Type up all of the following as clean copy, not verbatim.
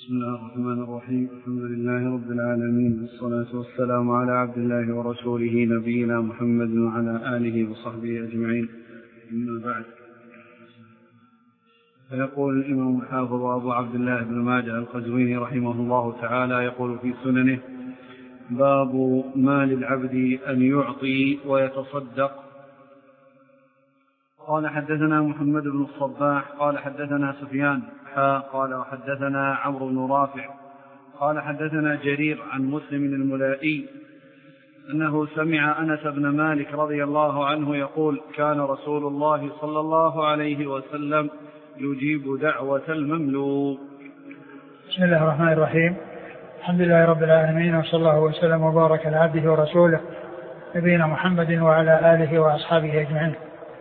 بسم الله الرحمن الرحيم. الحمد لله رب العالمين، والصلاة والسلام على عبد الله ورسوله نبينا محمد وعلى آله وصحبه أجمعين. أما بعد، فيقول الإمام الحافظ أبو عبد الله بن ماجه القزويني رحمه الله تعالى يقول في سننه: باب ما للعبد أن يعطي ويتصدق. قال حدثنا محمد بن الصباح قال حدثنا سفيان قال وحدثنا عمرو بن رافع قال حدثنا جرير عن مسلم الملائي أنه سمع أنس بن مالك رضي الله عنه يقول: كان رسول الله صلى الله عليه وسلم يجيب دعوة المملوك. بسم الله الرحمن الرحيم. الحمد لله رب العالمين، وصلى الله وسلم وبارك على عبده ورسوله نبينا محمد وعلى آله وأصحابه أجمعين.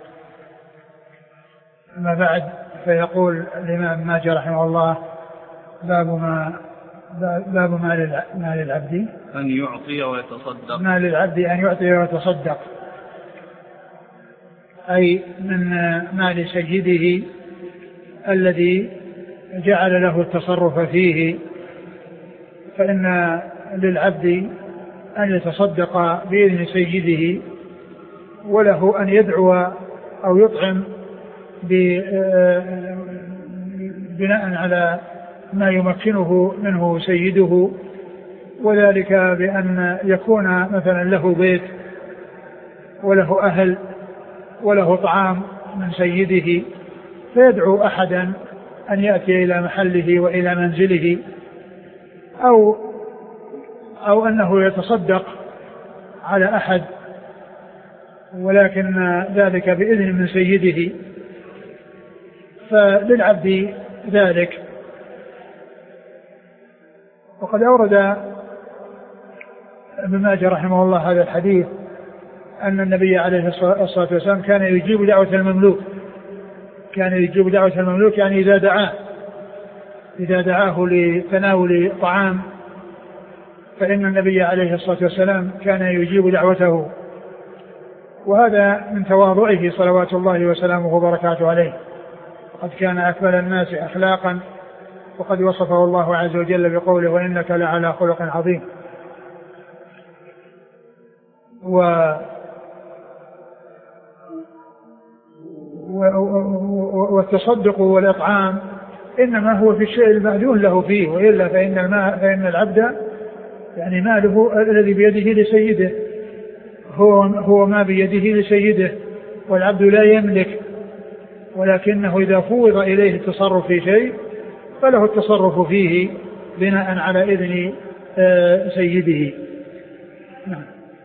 أما بعد، فيقول الإمام ماجه رحمه الله: باب ما للعبد أن يعطي ويتصدق. ما للعبد أن يعطي ويتصدق، أي من مال سيده الذي جعل له التصرف فيه، فإن للعبد أن يتصدق بإذن سيده، وله أن يدعو أو يطعم بناء على ما يمكنه منه سيده، وذلك بأن يكون مثلا له بيت وله أهل وله طعام من سيده، فيدعو أحدا أن يأتي إلى محله وإلى منزله، أو أنه يتصدق على أحد، ولكن ذلك بإذن من سيده، فللعبد ذلك. وقد أورد ابن ماجه رحمه الله هذا الحديث أن النبي عليه الصلاة والسلام كان يجيب دعوة المملوك. كان يجيب دعوة المملوك يعني إذا دعاه لتناول طعام، فإن النبي عليه الصلاة والسلام كان يجيب دعوته، وهذا من تواضعه صلوات الله وسلامه وبركاته عليه. قد كان أكمل الناس أخلاقا، وقد وصفه الله عز وجل بقوله: وإنك لعلى خلق عظيم. والتصدق والإطعام إنما هو في الشيء المأذون له فيه، وإلا فإن العبد يعني ماله الذي بيده لسيده، هو ما بيده لسيده، والعبد لا يملك، ولكنه إذا فوض إليه التصرف في شيء فله التصرف فيه بناء على إذن سيده. نعم.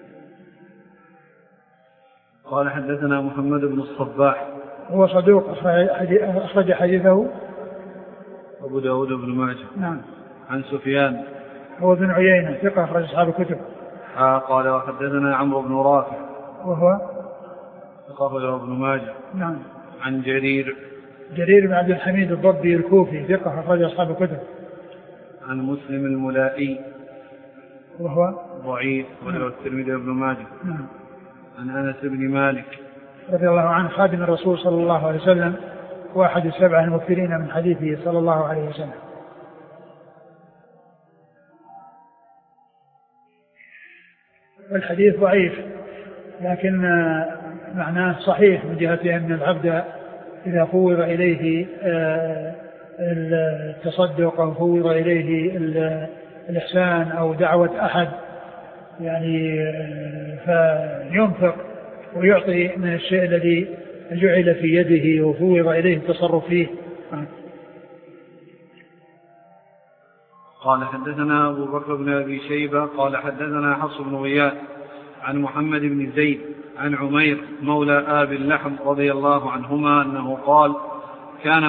قال حدثنا محمد بن الصباح هو صدوق أخرج حديثه أبو داود بن ماجه. نعم. عن سفيان هو بن عيينة ثقة أخرج أصحاب الكتب. قال وحدثنا عمرو بن رافع وهو ثقة أخرجه ابن ماجه. نعم. عن جرير بن عبد الحميد الضبي الكوفي ثقة أخرج أصحاب الكتب. عن مسلم الملائي وهو ضعيف وله الترمذي وابن ماجه. نعم. عن أنس بن مالك رضي الله عنه خادم الرسول صلى الله عليه وسلم، واحد السبعة المكثرين من حديثه صلى الله عليه وسلم. والحديث ضعيف، لكن معناه صحيح من جهة أن العبد إذا فوض إليه التصدق أو فوض إليه الإحسان أو دعوة أحد يعني فينفق ويعطي من الشيء الذي جعل في يده وفوض إليه التصرف فيه. قال حدثنا أبو بكر بن أبي شيبة قال حدثنا حفص بن غياث عن محمد بن زيد عن عمير مولى آب اللحم رضي الله عنهما أنه قال: كان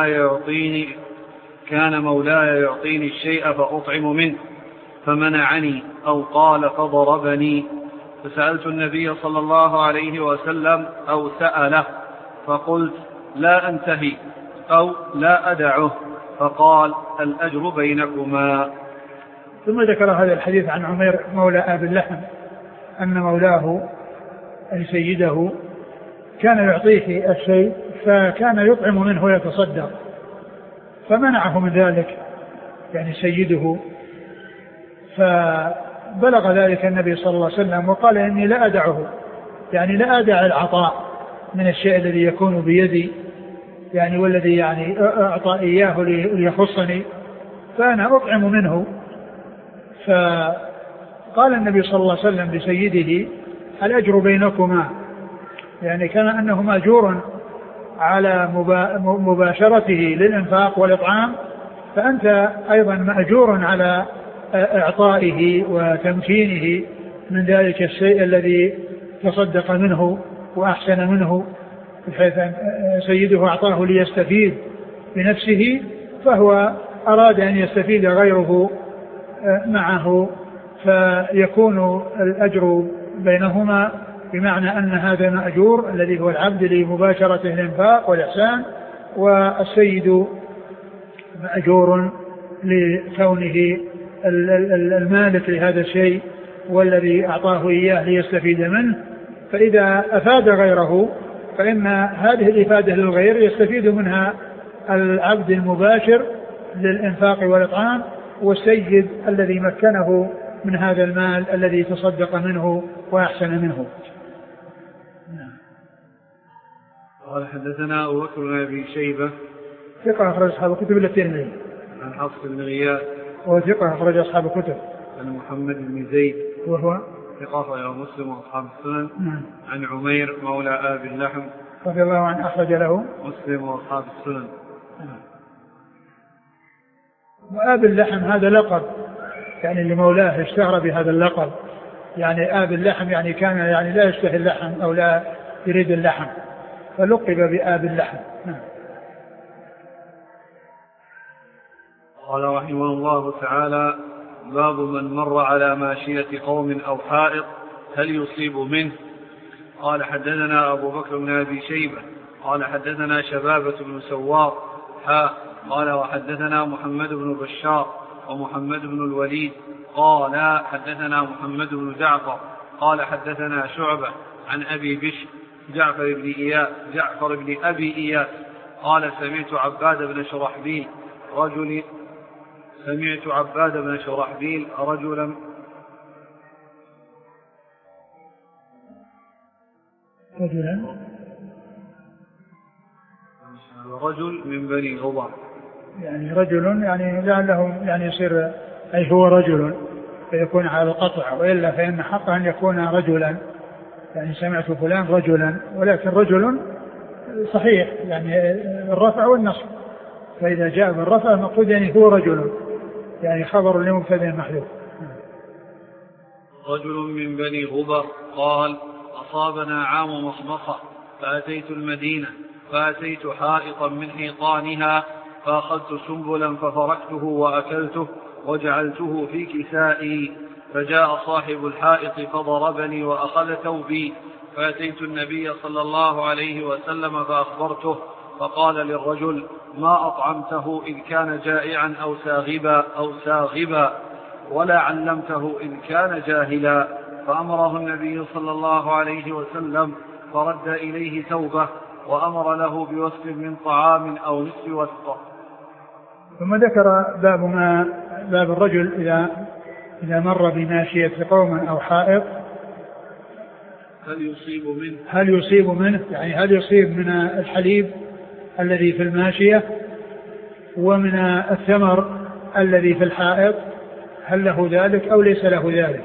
مولاي يعطيني الشيء فأطعم منه فمنعني، أو قال فضربني، فسألت النبي صلى الله عليه وسلم أو سأله فقلت: لا أنتهي أو لا أدعه، فقال: الأجر بينكما. ثم ذكر هذا الحديث عن عمير مولى آب اللحم أن مولاه أي سيده كان يعطيه الشيء فكان يطعم منه ويتصدق، فمنعه من ذلك يعني سيده. فبلغ ذلك النبي صلى الله عليه وسلم وقال إني لا أدعه، يعني لا أدع العطاء من الشيء الذي يكون بيدي، يعني والذي يعني أعطى إياه ليخصني، فأنا أطعم منه. فقال النبي صلى الله عليه وسلم لسيده: الأجر بينكما، يعني كما أنه مأجور على مباشرته للإنفاق والإطعام، فأنت أيضا مأجور على إعطائه وتمكينه من ذلك الشيء الذي تصدق منه وأحسن منه، بحيث أن سيده أعطاه ليستفيد بنفسه، فهو أراد أن يستفيد غيره معه، فيكون الأجر بينهما، بمعنى أن هذا مأجور الذي هو العبد لمباشرة الإنفاق والإحسان، والسيد مأجور لكونه المالك لهذا الشيء والذي أعطاه إياه ليستفيد منه. فإذا أفاد غيره فإن هذه الإفادة للغير يستفيد منها العبد المباشر للإنفاق والإطعام، والسيد الذي مكنه من هذا المال الذي تصدق منه وأحسن منه. قال حدثنا أبو بكر بن أبي شيبة ثقة أخرج أصحاب الكتب إلا الترمذي. عن حفص بن غياث وثقة أخرج أصحاب الكتب. عن محمد بن زيد وهو ثقة أخرج مسلم وأصحاب السنن. عن عمير مولى آب اللحم رضي الله عنه أخرج له مسلم وأصحاب السنن. وآب اللحم هذا لقب يعني لمولاه اشتهر بهذا اللقب، يعني آب اللحم يعني كان يعني لا يشتهي اللحم أو لا يريد اللحم، فلقب بآب اللحم. قال رحمه الله تعالى: باب من مر على ماشية قوم أو حائط هل يصيب منه؟ قال حدثنا أبو بكر بن أبي شيبة قال حدثنا شبابة بن سوار قال وحدثنا محمد بن بشار ومحمد بن الوليد قال حدثنا محمد بن جعفر قال حدثنا شعبة عن أبي بشر جعفر بن أبي إياس قال سمعت عباد بن شرحبيل رجل من بني غضر، يعني رجل يعني لعله يعني يصير أي هو رجل فيكون على القطع، وإلا فإن حقا أن يكون رجلا، يعني سمعت فلان رجلا، ولكن رجل صحيح يعني الرفع والنصب، فإذا جاء بالرفع المقصود يعني هو رجل، يعني خبر لمبتدأ محذوف. رجل من بني غضر قال أصابنا عام مخمصة فأتيت المدينة فأتيت حائطا من حيطانها فأخذت سنبلا ففركته وأكلته وجعلته في كسائي، فجاء صاحب الحائط فضربني وأخذ ثوبي، فأتيت النبي صلى الله عليه وسلم فأخبرته، فقال للرجل: ما أطعمته إذ كان جائعا أو ساغبا ولا علمته إذ كان جاهلا. فأمره النبي صلى الله عليه وسلم فرد إليه ثوبه وأمر له بوسق من طعام أو نصف وسق. ثم ذكر باب الرجل إذا مر بماشية قوم أو حائط هل يصيب منه، يعني هل يصيب من الحليب الذي في الماشية ومن الثمر الذي في الحائط، هل له ذلك أو ليس له ذلك؟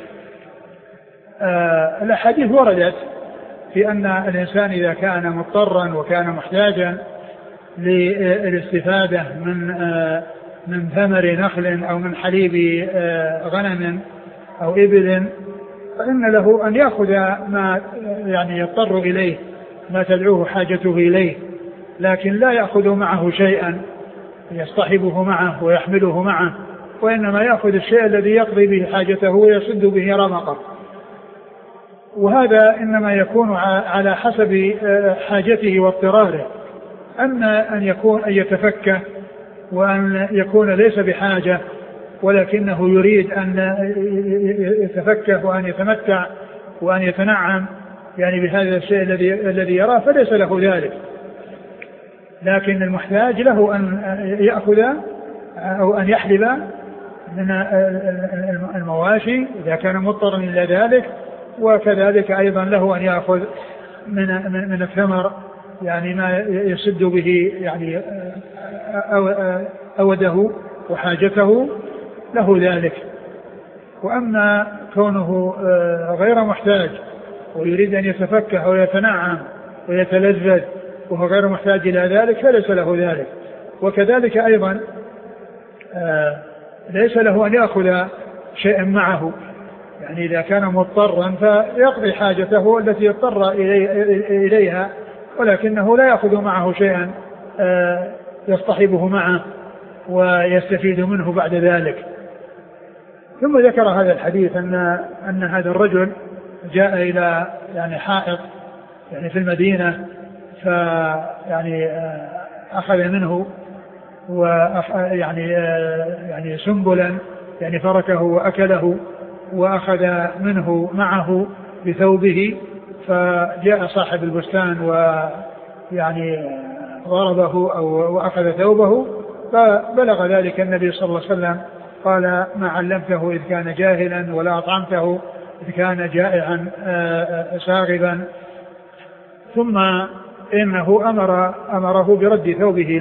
الأحاديث وردت في أن الإنسان إذا كان مضطرا وكان محتاجا للاستفادة من ثمر نخل أو من حليب غنم أو إبل، فإن له أن يأخذ ما يعني يضطر إليه، ما تدعوه حاجته إليه، لكن لا يأخذ معه شيئا يصطحبه معه ويحمله معه، وإنما يأخذ الشيء الذي يقضي به حاجته ويسد به رمقه، وهذا إنما يكون على حسب حاجته واضطراره. أما أن يتفكه وأن يكون ليس بحاجة ولكنه يريد أن يتفكه وأن يتمتع وأن يتنعم يعني بهذا الشيء الذي يراه، فليس له ذلك. لكن المحتاج له أن يأخذ أو أن يحلب من المواشي إذا كان مضطرا إلى ذلك، وكذلك أيضا له أن يأخذ من الثمر يعني ما يسد به يعني أوده وحاجته له ذلك. وأما كونه غير محتاج ويريد أن يتفكه ويتنعم ويتلذذ وهو غير محتاج إلى ذلك فليس له ذلك. وكذلك أيضا ليس له أن يأخذ شيئا معه، يعني إذا كان مضطرا فيقضي حاجته التي اضطر إليها، ولكنه لا يأخذ معه شيئا يصطحبه معه ويستفيد منه بعد ذلك. ثم ذكر هذا الحديث أن هذا الرجل جاء إلى يعني حائط يعني في المدينة، فيعني أخذ منه يعني سنبلا يعني فركه وأكله، وأخذ منه معه بثوبه، فجاء صاحب البستان ويعني ضربه أو وأخذ ثوبه، فبلغ ذلك النبي صلى الله عليه وسلم قال ما علمته إذ كان جاهلا ولا أطعمته إذ كان جائعا ساغبا. ثم إنه أمره برد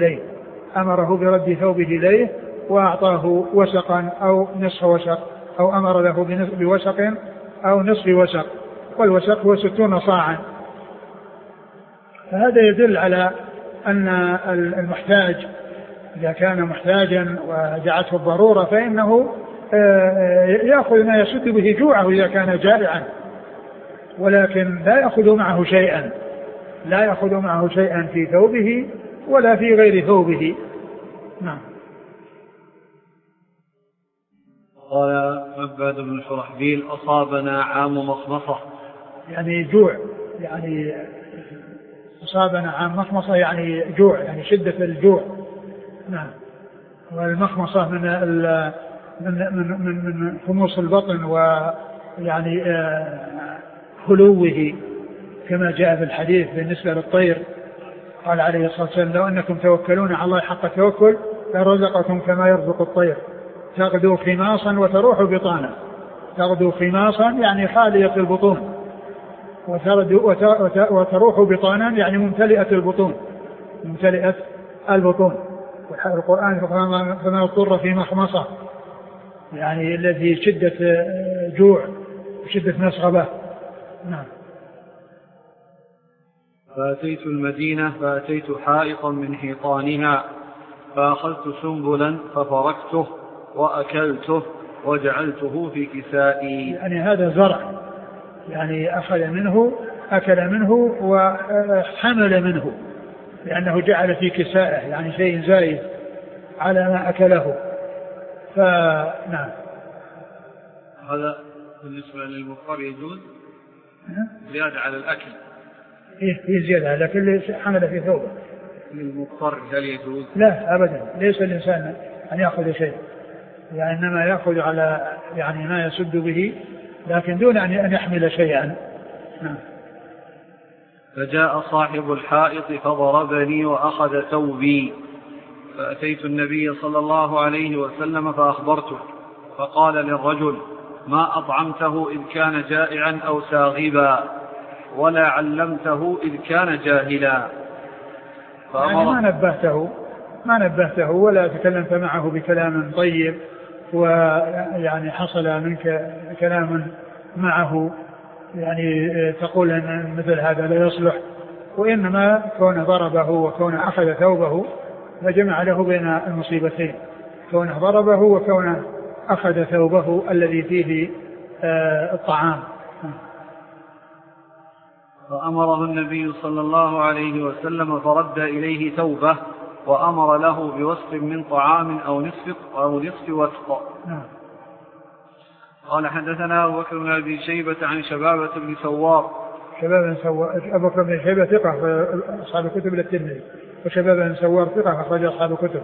ثوبه إليه وأعطاه وسقا أو نصف وسق، أو أمر له بوسق أو نصف وسق، والوسق هو 60 صاعا. فهذا يدل على أن المحتاج إذا كان محتاجا وجعته الضرورة فإنه يأخذ ما يسد به جوعه إذا كان جائعا، ولكن لا يأخذ معه شيئا في ثوبه ولا في غير ثوبه. نعم. قال عباد بن شرحبيل أصابنا عام مخمصة، يعني جوع، يعني أصابنا عام مخمصة يعني جوع، يعني شدة الجوع. نعم. والمخمصة من خموص البطن ويعني خلوه، كما جاء في الحديث بالنسبة للطير قال عليه الصلاة والسلام لو أنكم توكلون على الله حق التوكل لرزقكم كما يرزق الطير تغدو خماصا وتروح بطانا. تغدو خماصا يعني خالية البطون، وتروح بطانا يعني ممتلئة البطون. والقرآن فما اضطر في مخمصة يعني الذي شدة جوع وشدة مسغبة. نعم. فأتيت المدينة فأتيت حائطا من حيطانها فأخذت سنبلا ففركته وأكلته وجعلته في كسائي. يعني هذا زرع، يعني أخذ منه أكل منه وحمل منه، لأنه جعل في كسائه يعني شيء زايد على ما أكله. فنعم. هذا بالنسبة للمضطر يجوز زيادة على الأكل. إيه زيادة على الأكل حمل في ثوبه. للمضطر هل يجوز؟ لا أبدا، ليس الإنسان أن يأخذ شيء، يعني إنما يأخذ على يعني ما يسد به، لكن دون أن يحمل شيئا. نعم. فجاء صاحب الحائط فضربني وأخذ ثوبي، فأتيت النبي صلى الله عليه وسلم فأخبرته، فقال للرجل ما أطعمته إذ كان جائعا أو ساغبا ولا علمته إذ كان جاهلا. يعني ما نبهته ولا تكلمت معه بكلام طيب، ويعني حصل منك كلام معه يعني تقول أن مثل هذا لا يصلح، وإنما كون ضربه وكون أخذ ثوبه فجمع له بين المصيبتين، كونه ضربه وكونه أخذ ثوبه الذي فيه الطعام. فأمره النبي صلى الله عليه وسلم فرد إليه ثوبه وأمر له بوسق من طعام أو نصف وسق. قال حدثنا أبو بكر بن أبي شيبة عن شبابة بن سوار. أبو بكر بن شيبة ثقة أصحاب الكتب الترمذي، وشبابة بن سوار ثقة أخرج أصحاب الكتب.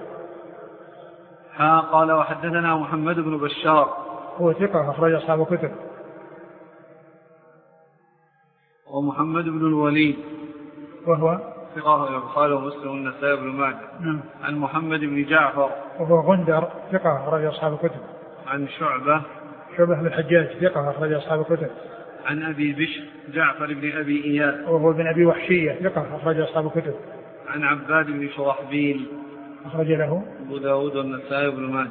قال وحدثنا محمد بن بشار هو ثقة أخرج أصحاب الكتب. ومحمد بن الوليد وهو ثقة البخاري ومسلم والنسائي بن ماجه. عن محمد بن جعفر وهو غندر ثقة أخرج أصحاب الكتب. عن شعبة بن الحجاج ثقة أخرج أصحاب الكتب. عن أبي بشر جعفر بن أبي إياس وهو بن أبي وحشية ثقة أخرج أصحاب الكتب. عن عباد بن شرحبيل أخرج له أبو داود والنسائي بن ماجه.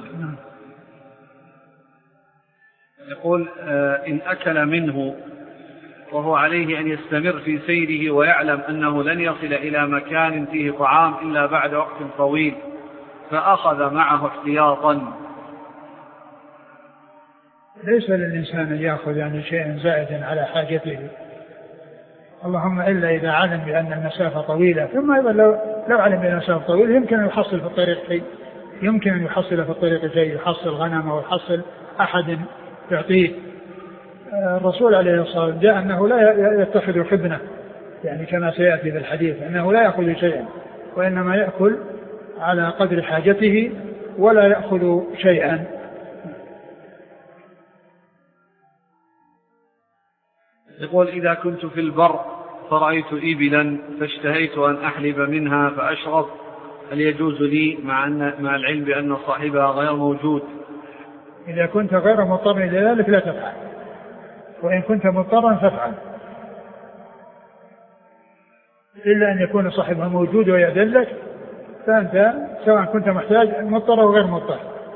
يقول إن أكل منه وهو عليه أن يستمر في سيره ويعلم أنه لن يصل إلى مكان فيه طعام إلا بعد وقت طويل فأخذ معه احتياطا. ليس للإنسان أن يأخذ يعني شيئا زائدا على حاجته، اللهم إلا إذا علم بأن المسافة طويلة. ثم أيضا لو علم بأن المسافة طويلة يمكن أن يحصل في الطريق شيء، يحصل غنم أو يحصل أحد يعطيه. الرسول عليه الصلاة والسلام جاء أنه لا يتخذ خبنة، يعني كما سيأتي في الحديث أنه لا يأخذ شيئا وإنما يأكل على قدر حاجته ولا يأخذ شيئا. يقول إذا كنت في البر فرأيت إبلا فاشتهيت أن أحلب منها فأشرب، هل يجوز لي مع العلم بأن صاحبها غير موجود؟ إذا كنت غير مضطر إلى ذلك لا تفعل، وإن كنت مضطرا فافعل، إلا أن يكون صاحبها موجود ويدلك، فأنت سواء كنت محتاج مضطر أو غير مضطر.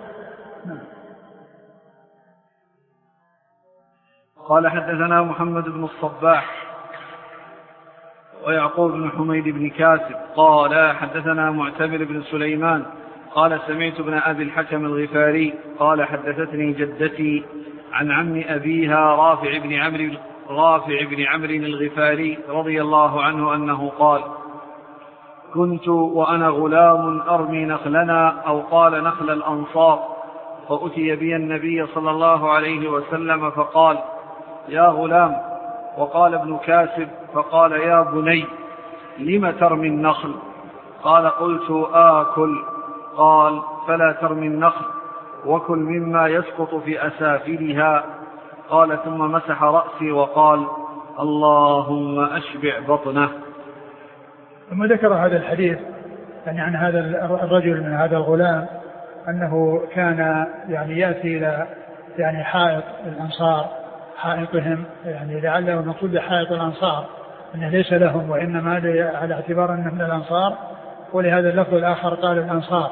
قال حدثنا محمد بن الصباح ويعقوب بن حميد بن كاسب قال حدثنا معتمر بن سليمان قال سمعت ابن أبي الحكم الغفاري قال حدثتني جدتي عن عم أبيها رافع بن عمرو الغفاري رضي الله عنه أنه قال كنت وأنا غلام أرمي نخلنا أو قال نخل الأنصار، فأتي بي النبي صلى الله عليه وسلم فقال يا غلام، وقال ابن كاسب فقال يا بني لم ترمي النخل؟ قال قلت آكل. قال فلا ترمي النخل وكل مما يسقط في أسافلها. قال ثم مسح رأسي وقال اللهم أشبع بطنه. ثم ذكر هذا الحديث يعني عن هذا الرجل من هذا الغلام أنه كان يعني يأتي إلى يعني حائط الأنصار، حائطهم، يعني لعله المقصود حائط الأنصار أنه ليس لهم وإنما على اعتبار أنه من الأنصار، ولهذا اللفظ الآخر قال الأنصار.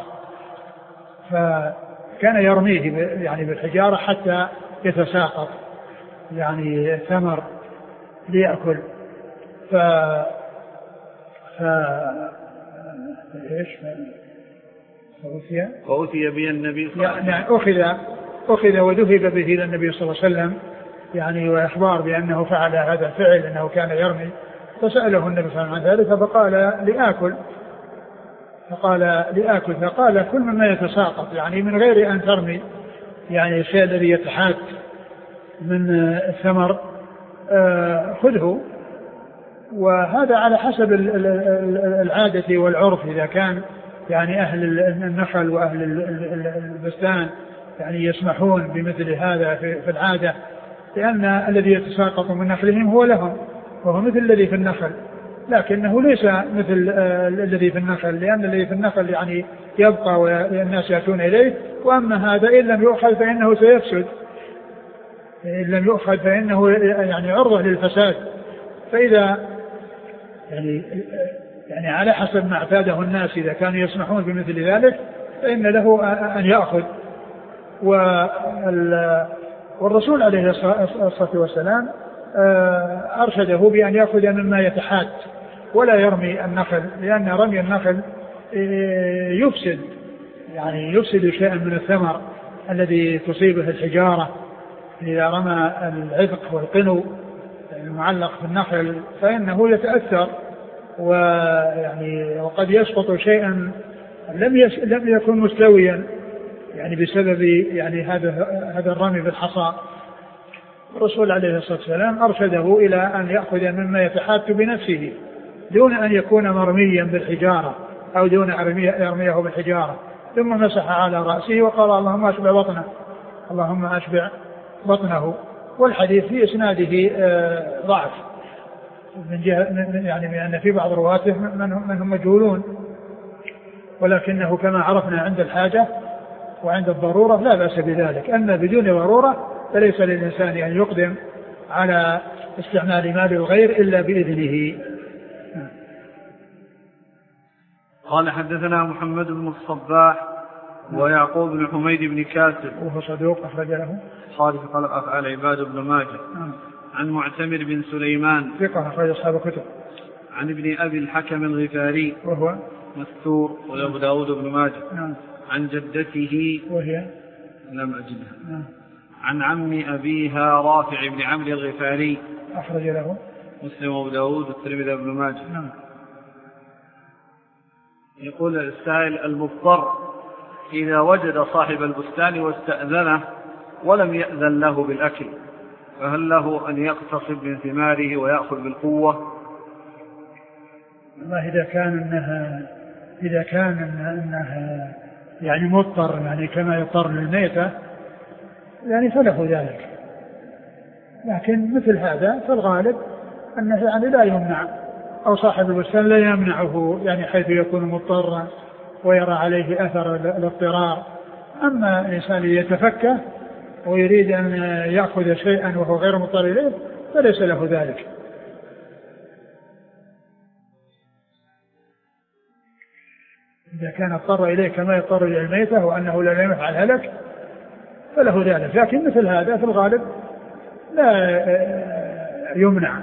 فكان يرميه يعني بالحجارة حتى يتساقط يعني ثمر ليأكل. فأتي به النبي صلى الله عليه وسلم، يعني أخذ وذهب به إلى النبي صلى الله عليه وسلم يعني وإخبار بأنه فعل هذا الفعل أنه كان يرمي، فسأله النبي صلى الله عليه وسلم عن ذلك فقال لآكل، فقال كل مما يتساقط يعني من غير أن ترمي، يعني الشيء الذي يتحات من الثمر خذه. وهذا على حسب العادة والعرف، إذا كان يعني أهل النخل وأهل البستان يعني يسمحون بمثل هذا في العادة، لأن الذي يتساقط من نخلهم هو لهم وهو مثل الذي في النخل، لكنه ليس مثل الذي في النخل، لأن الذي في النخل يعني يبقى والناس يأتون إليه، وأما هذا إن لم يؤخذ فإنه سيفسد، إن لم يؤخذ فإنه يعني عرضة للفساد. فإذا يعني على حسب ما اعتاده الناس إذا كانوا يسمحون بمثل ذلك فإن له أن يأخذ. والرسول عليه الصلاة والسلام أرشده بأن يأخذ مما يتحات ولا يرمي النخل، لأن رمي النخل يفسد شيئا من الثمر الذي تصيبه الحجارة. إذا رمى العذق والقنو المعلق في النخل فإنه يتأثر وقد يسقط شيئا لم يكن مستويا يعني بسبب يعني هذا الرمي بالحصى. الرسول عليه الصلاة والسلام أرشده إلى أن يأخذ مما يتحات بنفسه دون أن يكون مرميا بالحجارة أو دون أن يرميه بالحجارة. ثم مسح على رأسه وقال اللهم أشبع بطنه. والحديث في إسناده ضعف، من جهة يعني بأن في بعض رواته من هم مجهولون، ولكنه كما عرفنا عند الحاجة وعند الضرورة لا بأس بذلك. أما بدون ضرورة فليس للإنسان أن يقدم على استعمال مال الغير إلا بإذنه. قال حدثنا محمد بن الصباح ويعقوب بن حميد بن كاسر وهو صدوق أخرج له خالف خلق أفعال عباد بن ماجه. عن معتمر بن سليمان ثقة أخرج أصحاب الكتب. عن ابن أبي الحكم الغفاري وهو مستور وأبو داود بن ماجه. عن جدته وهي لم أجدها. عن عم أبيها رافع بن عمرو الغفاري أخرج له مسلم وأبو داود والترمذي بن ماجه. يقول السائل: المضطر إذا وجد صاحب البستان واستأذنه ولم يأذن له بالأكل فهل له أن يقتصب من ثماره ويأخذ بالقوة؟ والله إذا كان إنها يعني مضطر يعني كما يضطر للميتة يعني فله ذلك، لكن مثل هذا فالغالب أنه يعني لا يمنع، أو صاحب البستان لا يمنعه يعني حيث يكون مضطرا ويرى عليه أثر الاضطرار. أما الإنسان يتفكه ويريد أن يأخذ شيئا وهو غير مضطر إليه فليس له ذلك. إذا كان اضطر إليه كما يضطر إلى الميتة وأنه لا يفعل هلك فله ذلك، لكن مثل هذا في الغالب لا يمنع.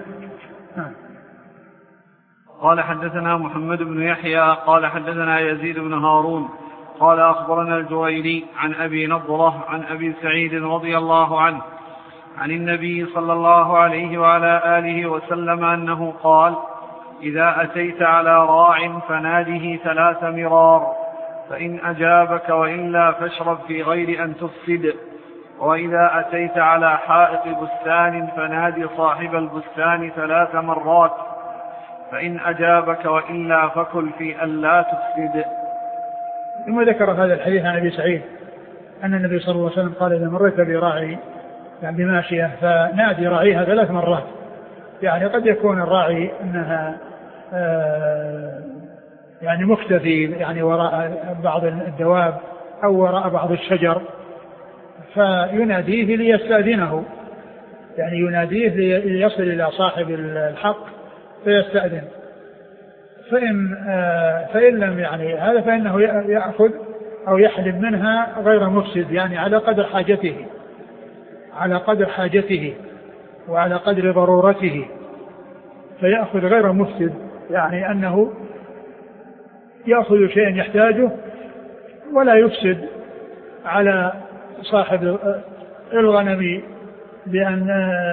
قال حدثنا محمد بن يحيى قال حدثنا يزيد بن هارون قال أخبرنا الجويني عن أبي نضرة عن أبي سعيد رضي الله عنه عن النبي صلى الله عليه وعلى آله وسلم أنه قال: إذا أتيت على راع فناده 3 مرار، فإن أجابك وإلا فاشرب في غير أن تفسد. وإذا أتيت على حائط بستان فنادي صاحب البستان 3 مرات، فإن أجابك وإلا فكل في أن لا تفسد. ثم ذكر هذا الحديث عن أبي سعيد أن النبي صلى الله عليه وسلم قال: إذا مريت براعي يعني بماشية فنادي راعيها 3 مرات. يعني قد يكون الراعي أنها يعني مختفي يعني وراء بعض الدواب أو وراء بعض الشجر، فيناديه ليستأذنه، يعني يناديه ليصل إلى صاحب الحق فيستأذن. فإن لم يعني هذا فإنه يأخذ أو يحلب منها غير مفسد، يعني على قدر حاجته وعلى قدر ضرورته، فيأخذ غير مفسد، يعني أنه يأخذ شيئا يحتاجه ولا يفسد على صاحب الغنم بأن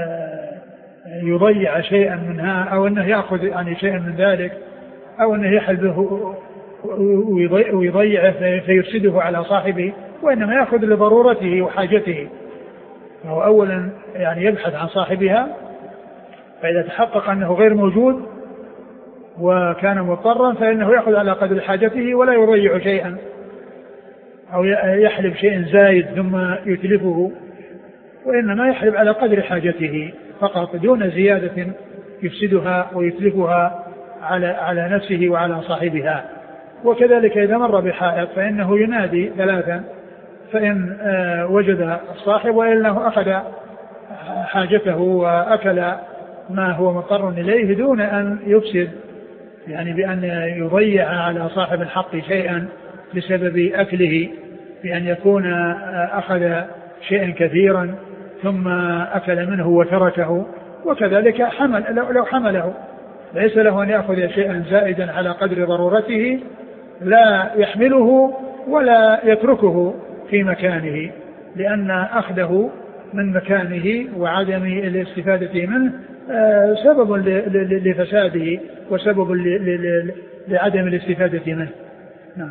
يضيع شيئا منها، أو أنه يأخذ يعني شيئا من ذلك، أو أنه يحلبه ويضيعه فيفسده على صاحبه، وإنما يأخذ لضرورته وحاجته. فهو أولا يعني يبحث عن صاحبها، فإذا تحقق أنه غير موجود وكان مضطرا فإنه يأخذ على قدر حاجته ولا يضيع شيئا أو يحلب شيء زايد ثم يتلفه، وإنما يحلب على قدر حاجته فقط دون زيادة يفسدها ويتلفها على نفسه وعلى صاحبها. وكذلك إذا مر بحائط فإنه ينادي 3، فإن وجد الصاحب وإنه أخذ حاجته وأكل ما هو مضطر إليه دون أن يفسد، يعني بأن يضيع على صاحب الحق شيئا بسبب أكله، بأن يكون أخذ شيئا كثيرا ثم أكل منه وتركه. وكذلك لو حمله ليس له أن يأخذ شيئا زائدا على قدر ضرورته، لا يحمله ولا يتركه في مكانه، لأن أخذه من مكانه وعدم الاستفادة منه سبب لفساده وسبب لعدم الاستفادة منه. نعم.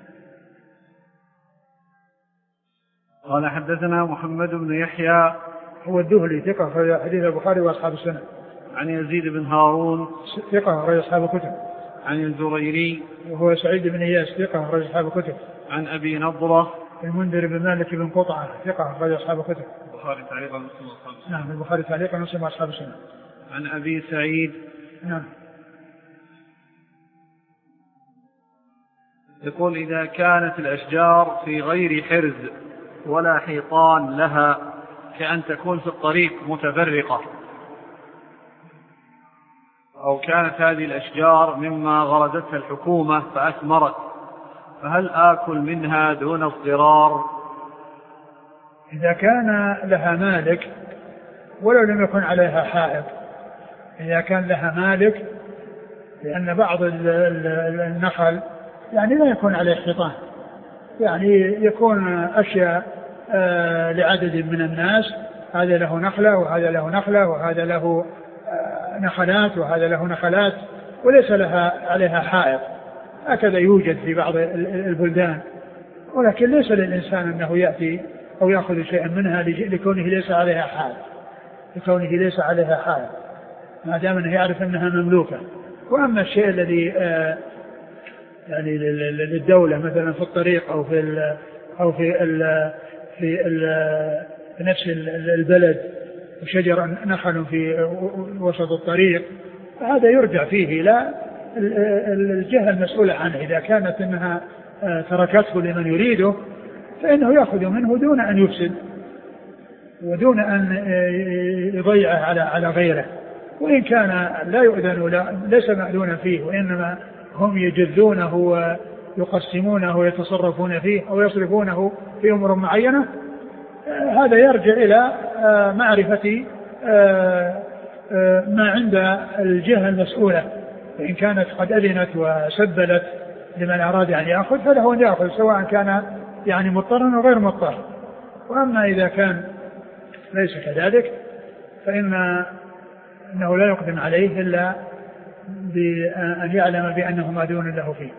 قال حدثنا محمد بن يحيى هو الدهلي ثقة في حديث البخاري وأصحاب السنة. عن يزيد بن هارون ثقة رجل أصحاب الكتب. عن الزريري وهو سعيد بن إياس ثقة رجل أصحاب الكتب. عن أبي نضرة المنذر بن مالك بن قطعة ثقة رجل أصحاب الكتب. البخاري تعليقا مسلم وأصحاب السنة. نعم البخاري تعليقا مسلم وأصحاب السنة. عن أبي سعيد نعم. يقول إذا كانت الأشجار في غير حرز ولا حيطان لها كأن تكون في الطريق متفرقة، أو كانت هذه الأشجار مما غرزتها الحكومة فأثمرت، فهل آكل منها دون اضطرار؟ إذا كان لها مالك ولو لم يكن عليها حائط، إذا كان لها مالك، لأن بعض النخل يعني لا يكون عليه حيطان، يعني يكون أشياء لعدد من الناس، هذا له نخلة وهذا له نخلة وهذا له نخلات وهذا له نخلات وليس لها عليها حائط، هكذا يوجد في بعض البلدان، ولكن ليس للإنسان أنه يأتي أو يأخذ شيئا منها لكونه ليس عليها حائط، لكونه ليس عليها حائط، ما دام أنه يعرف أنها مملوكة. وأما الشيء الذي يعني للدولة مثلا في الطريق في نفس البلد وشجر نخل في وسط الطريق، هذا يرجع فيه إلى الجهة المسؤولة عنه، إذا كانت أنها تركته لمن يريده فإنه يأخذ منه دون أن يفسد ودون أن يضيعه على غيره، وإن كان لا يؤذن ليس مأذونا فيه، وإنما هم يجذونه ويقسمونه ويتصرفون فيه أو يصرفونه في أمور معينة، هذا يرجع إلى معرفة ما عند الجهة المسؤولة، فإن كانت قد أذنت وسبلت لمن أراد أن يأخذ فله أن يأخذ، سواء كان يعني مضطرا وغير مضطر. وأما إذا كان ليس كذلك فإنه لا يقدم عليه إلا بأن يعلم بأنه مأذون له فيه.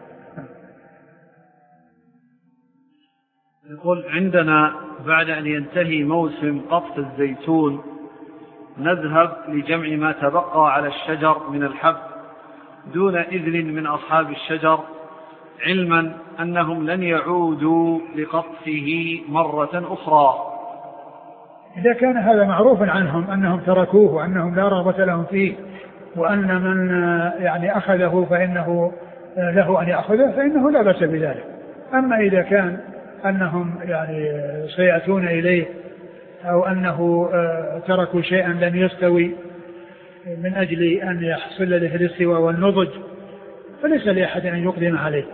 يقول عندنا بعد أن ينتهي موسم قطف الزيتون نذهب لجمع ما تبقى على الشجر من الحب دون إذن من أصحاب الشجر، علما أنهم لن يعودوا لقطفه مرة أخرى. إذا كان هذا معروفا عنهم أنهم تركوه وأنهم لا رغبة لهم فيه، وأن من يعني أخذه فإنه له أن يأخذه فإنه لا بأس بذلك. أما إذا كان أنهم يعني سيأتون إليه أو أنه تركوا شيئا لم يستوي من أجل أن يحصل له الاستواء والنضج فليس لأحد أن يقدم عليه.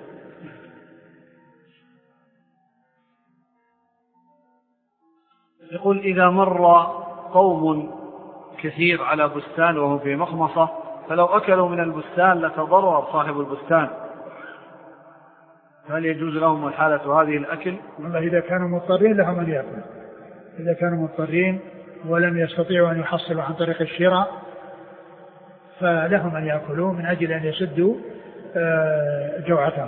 يقول إذا مر قوم كثير على بستان وهم في مخمصة فلو أكلوا من البستان لتضرر صاحب البستان، هل يجوز لهم الحالة هذه الأكل؟ والله إذا كانوا مضطرين لهم أن يأكلوا، إذا كانوا مضطرين ولم يستطيعوا أن يحصلوا عن طريق الشراء فلهم أن يأكلوا من أجل أن يسدوا جوعتهم.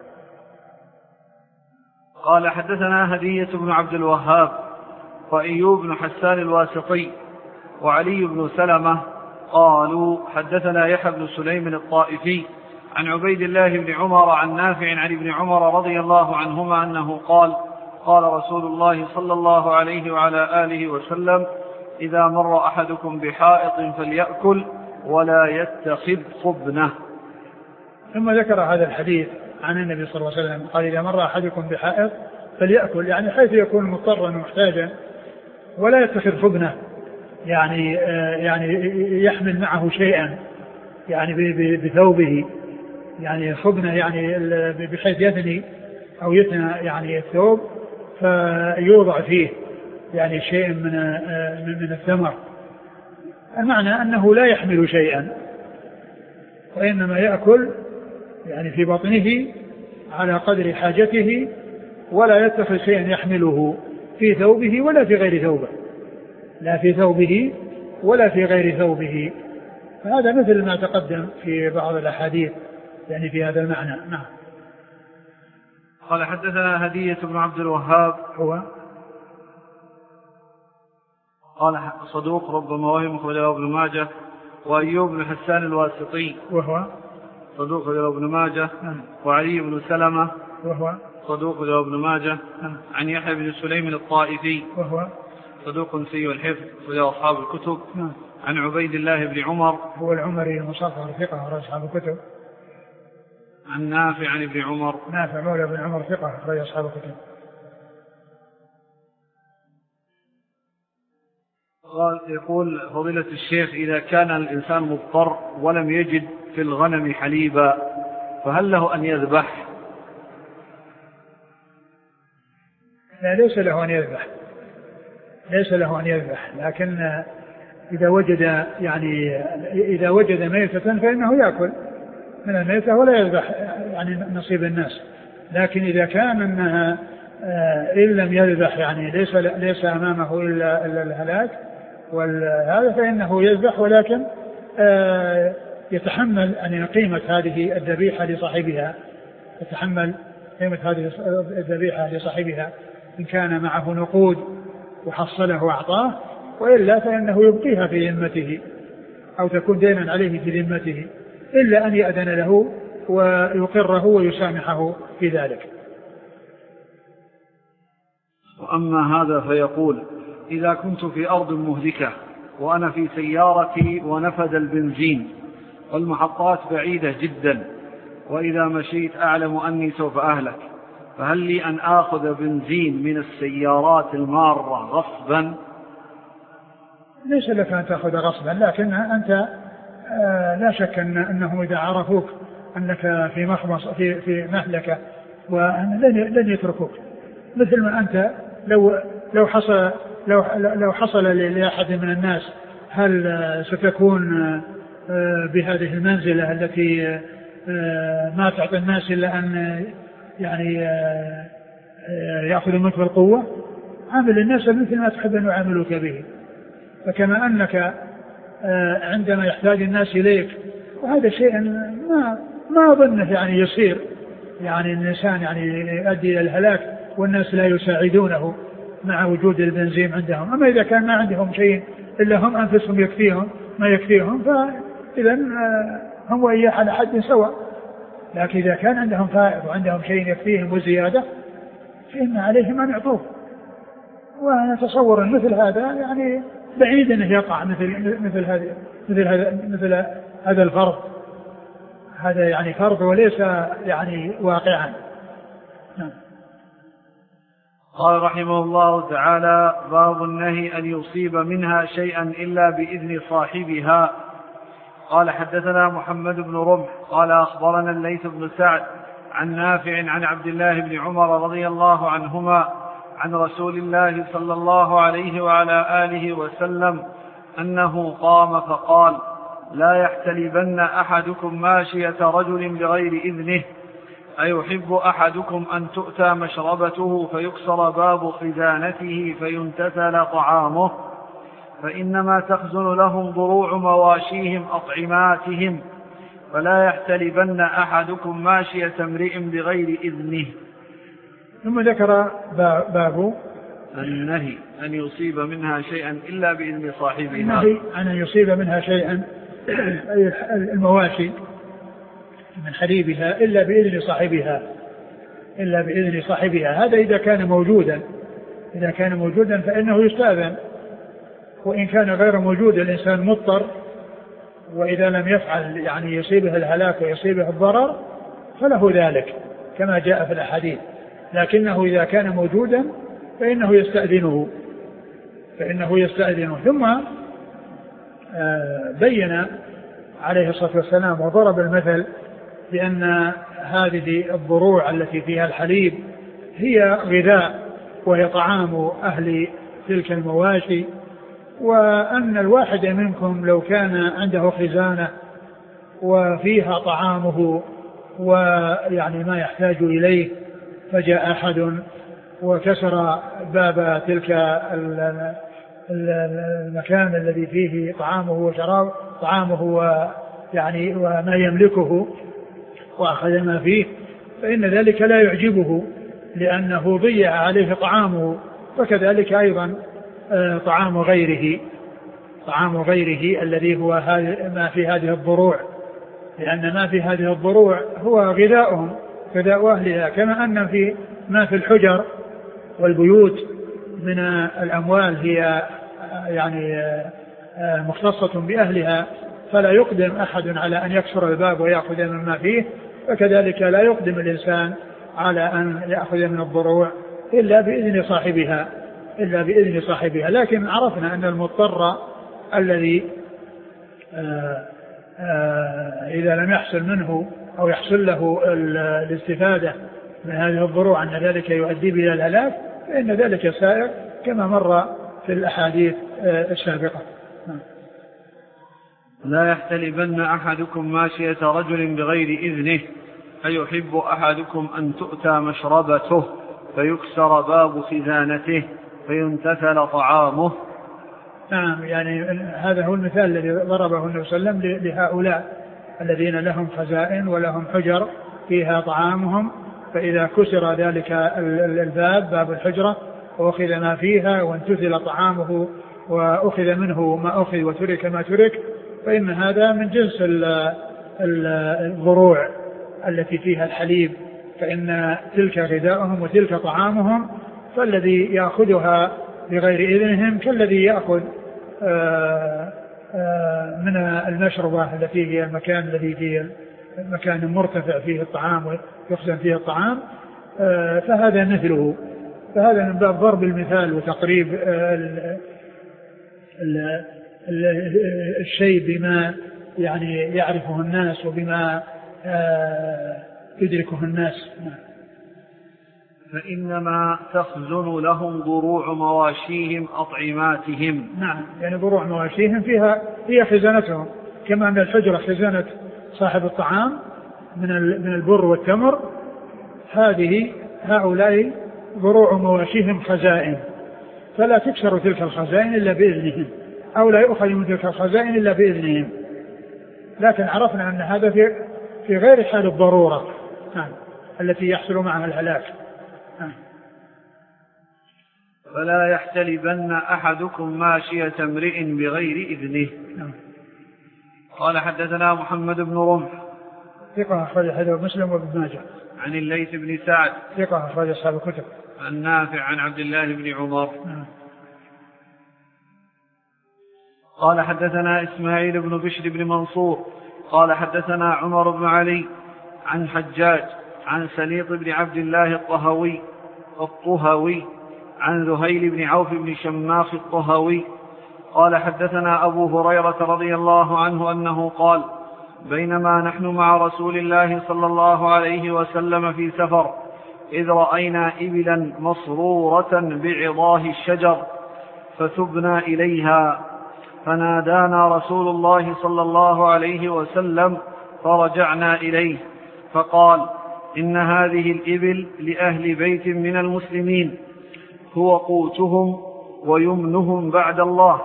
قال حدثنا هدية بن عبد الوهاب وأيوب بن حسان الواسطي وعلي بن سلمة قالوا حدثنا يحيى بن سليم الطائفي عن عبيد الله بن عمر عن نافع عن ابن عمر رضي الله عنهما أنه قال قال رسول الله صلى الله عليه وعلى آله وسلم إذا مر أحدكم بحائط فليأكل ولا يتخذ خبنه. ثم ذكر هذا الحديث عن النبي صلى الله عليه وسلم قال إذا مر أحدكم بحائط فليأكل، يعني حيث يكون مضطرا ومحتاجا، ولا يتخذ خبنه، يعني يحمل معه شيئا يعني بثوبه، يعني خبنه يعني بحيث يثني أو يثنى يعني الثوب فيوضع فيه يعني شيء من الثمر، المعنى أنه لا يحمل شيئا وإنما يأكل يعني في بطنه على قدر حاجته، ولا يتخذ شيئا يحمله في ثوبه ولا في غير ثوبه، لا في ثوبه ولا في غير ثوبه. فهذا مثل ما تقدم في بعض الأحاديث يعني في هذا المعنى. نعم. قال حدثنا هدية بن عبد الوهاب هو قال صدوق ربما وهم أخرجه ابن ماجه، وأيوب بن حسان الواسطي وهو صدوق أخرجه ابن ماجه، وعلي بن سلمة وهو صدوق أخرجه ابن ماجه، عن يحيى بن سليم الطائفي وهو صدوق سيء الحفظ وله أصحاب الكتب. عن عبيد الله بن عمر هو العمري المصغر ثقة أخرج أصحاب الكتب. عن نافع عن ابن عمر نافع مولى بن عمر ثقة أخرج أصحاب الكتب. قال يقول فضيلة الشيخ إذا كان الإنسان مضطر ولم يجد في الغنم حليبا فهل له أن يذبح؟ لا ليس له أن يذبح، ليس له أن يذبح، لكن إذا وجد إذا وجد ميتة فإنه يأكل من الميتة ولا يذبح يعني نصيب الناس. لكن إذا كان أنها إن لم يذبح يعني ليس أمامه إلا الهلاك وهذا فإنه يذبح، ولكن يتحمل أن قيمة هذه الذبيحة لصاحبها، يتحمل قيمة هذه الذبيحة لصاحبها إن كان معه نقود وحصله وأعطاه، وإلا فإنه يبقيها في ذمته أو تكون دينا عليه في ذمته إلا أن يأذن له ويقره ويسامحه في ذلك. وأما هذا فيقول إذا كنت في أرض مهلكة وأنا في سيارتي ونفد البنزين والمحطات بعيدة جدا وإذا مشيت أعلم أني سوف أهلك، فهل لي أن آخذ بنزين من السيارات المارة غصبا؟ ليس لك أن تأخذ غصبا، لكن أنت لا شك أنهم إذا عرفوك أنك في مخمص في مهلكة لن يتركوك، مثل ما أنت لو حصل لأحد من الناس هل ستكون بهذه المنزلة التي ما تعطي الناس إلا أن يعني يأخذ منك بالقوة؟ عامل الناس مثل ما تحب أن يعاملوك به. فكما أنك عندما يحتاج الناس إليك، وهذا شيء ما أظنه يعني يصير يعني الإنسان يعني يؤدي إلى الهلاك والناس لا يساعدونه مع وجود البنزين عندهم. أما إذا كان ما عندهم شيء إلا هم أنفسهم يكفيهم ما يكفيهم، فإذا هم وإياه على حد سواء. لكن إذا كان عندهم فائض وعندهم شيء يكفيهم وزيادة فإن عليهم أن يعطوه. ونتصور أن مثل هذا يعني بعيد أنه يقع مثل هذا الفرض، هذا يعني فرض وليس يعني واقعا. قال رحمه الله تعالى باب النهي أن يصيب منها شيئا إلا بإذن صاحبها. قال حدثنا محمد بن رمح قال أخبرنا الليث بن سعد عن نافع عن عبد الله بن عمر رضي الله عنهما عن رسول الله صلى الله عليه وعلى آله وسلم أنه قام فقال لا يحتلبن أحدكم ماشية رجل بغير إذنه، أيحب أحدكم أن تؤتى مشربته فيكسر باب خزانته فينتثل طعامه، فإنما تخزن لهم ضروع مواشيهم أطعماتهم، فلا يحتلبن أحدكم ماشية امرئ بغير إذنه. ثم ذكر باب النهي أن يصيب منها شيئا إلا بإذن صاحبها، النهي أن يصيب منها شيئا المواشي من حليبها إلا بإذن صاحبها، إلا بإذن صاحبها. هذا إذا كان موجودا، إذا كان موجودا فإنه يستأذن، وإن كان غير موجود الإنسان مضطر وإذا لم يفعل يعني يصيبه الهلاك ويصيبه الضرر فله ذلك كما جاء في الأحاديث. لكنه إذا كان موجودا فإنه يستأذنه. ثم بين عليه الصلاة والسلام وضرب المثل بأن هذه الضروع التي فيها الحليب هي غذاء وهي طعام أهل تلك المواشي، وأن الواحد منكم لو كان عنده خزانة وفيها طعامه ويعني ما يحتاج إليه فجاء أحد وكسر باب تلك المكان الذي فيه طعامه وشراب طعامه ويعني وما يملكه وأخذ ما فيه، فإن ذلك لا يعجبه لأنه ضيع عليه طعامه. وكذلك أيضا طعام غيره الذي هو ما في هذه الضروع، لأن ما في هذه الضروع هو غذاؤهم غذاء أهلها، كما أن في ما في الحجر والبيوت من الأموال هي يعني مختصة بأهلها فلا يقدم أحد على أن يكسر الباب ويأخذ مما فيه، فكذلك لا يقدم الإنسان على أن يأخذ من الضروع إلا بإذن صاحبها. لكن عرفنا أن المضطر الذي إذا لم يحصل منه أو يحصل له الاستفادة من هذه الضروع أن ذلك يؤدي إلى الهلاك، فإن ذلك سائر كما مر في الأحاديث السابقة. لا يحتلبن أحدكم ماشية رجل بغير إذنه، أيحب أحدكم أن تؤتى مشربته فيكسر باب خزانته فينتثل طعامه. نعم، يعني هذا هو المثال الذي ضربه النبي صلى الله عليه وسلم لهؤلاء الذين لهم خزائن ولهم حجر فيها طعامهم، فإذا كسر ذلك الباب باب الحجرة وأخذ ما فيها وانتثل طعامه وأخذ منه ما أخذ وترك ما ترك، فإن هذا من جنس الضروع التي فيها الحليب، فإن تلك غذاؤهم وتلك طعامهم، فالذي يأخذها بغير إذنهم كالذي يأخذ من المشربة التي هي المكان الذي فيه مكان مرتفع فيه الطعام ويخزن فيه الطعام، فهذا مثله. فهذا من باب ضرب المثال وتقريب الشيء بما يعني يعرفه الناس وبما يدركه الناس. فإنما تخزن لهم ضروع مواشيهم أطعماتهم. نعم، يعني ضروع مواشيهم فيها هي خزانتهم، كما أن الحجرة خزانة صاحب الطعام من البر والتمر، هؤلاء ضروع مواشيهم خزائن، فلا تكسر تلك الخزائن إلا بإذنهم، أو لا يؤخذ من تلك الخزائن إلا بإذنهم. لكن عرفنا أن هذا في غير حال الضرورة التي يحصل معها الهلاك. فلا يحتلبن أحدكم ماشية امرئ بغير إذنه. قال حدثنا محمد بن رمح ثقة أخرج حديث مسلم وابن ماجه. عن الليث بن سعد ثقة أخرج أصحاب الكتب. عن نافع عن عبد الله بن عمر. قال حدثنا إسماعيل بن بشر بن منصور قال حدثنا عمر بن علي عن حجاج عن سليط بن عبد الله الطهوي عن ذهيل بن عوف بن شماخ الطهوي قال حدثنا أبو هريرة رضي الله عنه أنه قال: بينما نحن مع رسول الله صلى الله عليه وسلم في سفر إذ رأينا إبلا مصرورة بعضاه الشجر فتبنا إليها، فنادانا رسول الله صلى الله عليه وسلم فرجعنا إليه فقال: إن هذه الإبل لأهل بيت من المسلمين، هو قوتهم ويمنهم بعد الله،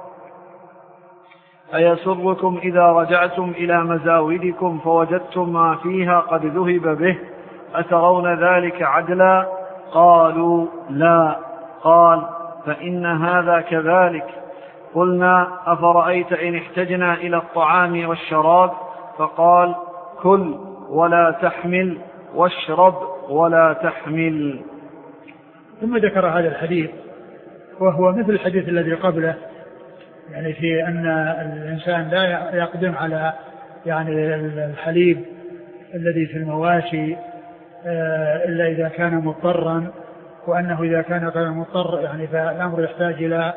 أيسركم إذا رجعتم إلى مزاودكم فوجدتم ما فيها قد ذهب به، أترون ذلك عدلا؟ قالوا: لا. قال: فإن هذا كذلك. قلنا: أفرأيت إن احتجنا إلى الطعام والشراب؟ فقال: كل ولا تحمل، واشرب ولا تحمل. ثم ذكر هذا الحديث وهو مثل الحديث الذي قبله، يعني في أن الإنسان لا يقدم على يعني الحليب الذي في المواشي إلا إذا كان مضطرا، وأنه إذا كان غير مضطر يعني فالأمر يحتاج إلى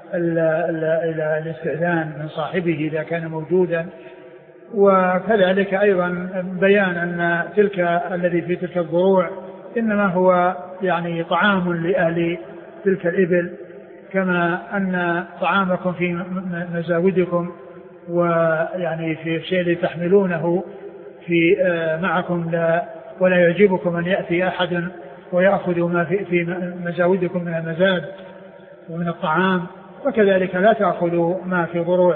الاستئذان من صاحبه إذا كان موجودا. وكذلك أيضا بيان أن الذي في تلك الضروع إنما هو يعني طعام لأهل تلك الإبل، كما أن طعامكم في مزاودكم ويعني في الشيء الذي تحملونه في معكم ولا يعجبكم أن يأتي أحد ويأخذ ما في مزاودكم من المزاد ومن الطعام، وكذلك لا تأخذوا ما في ضروع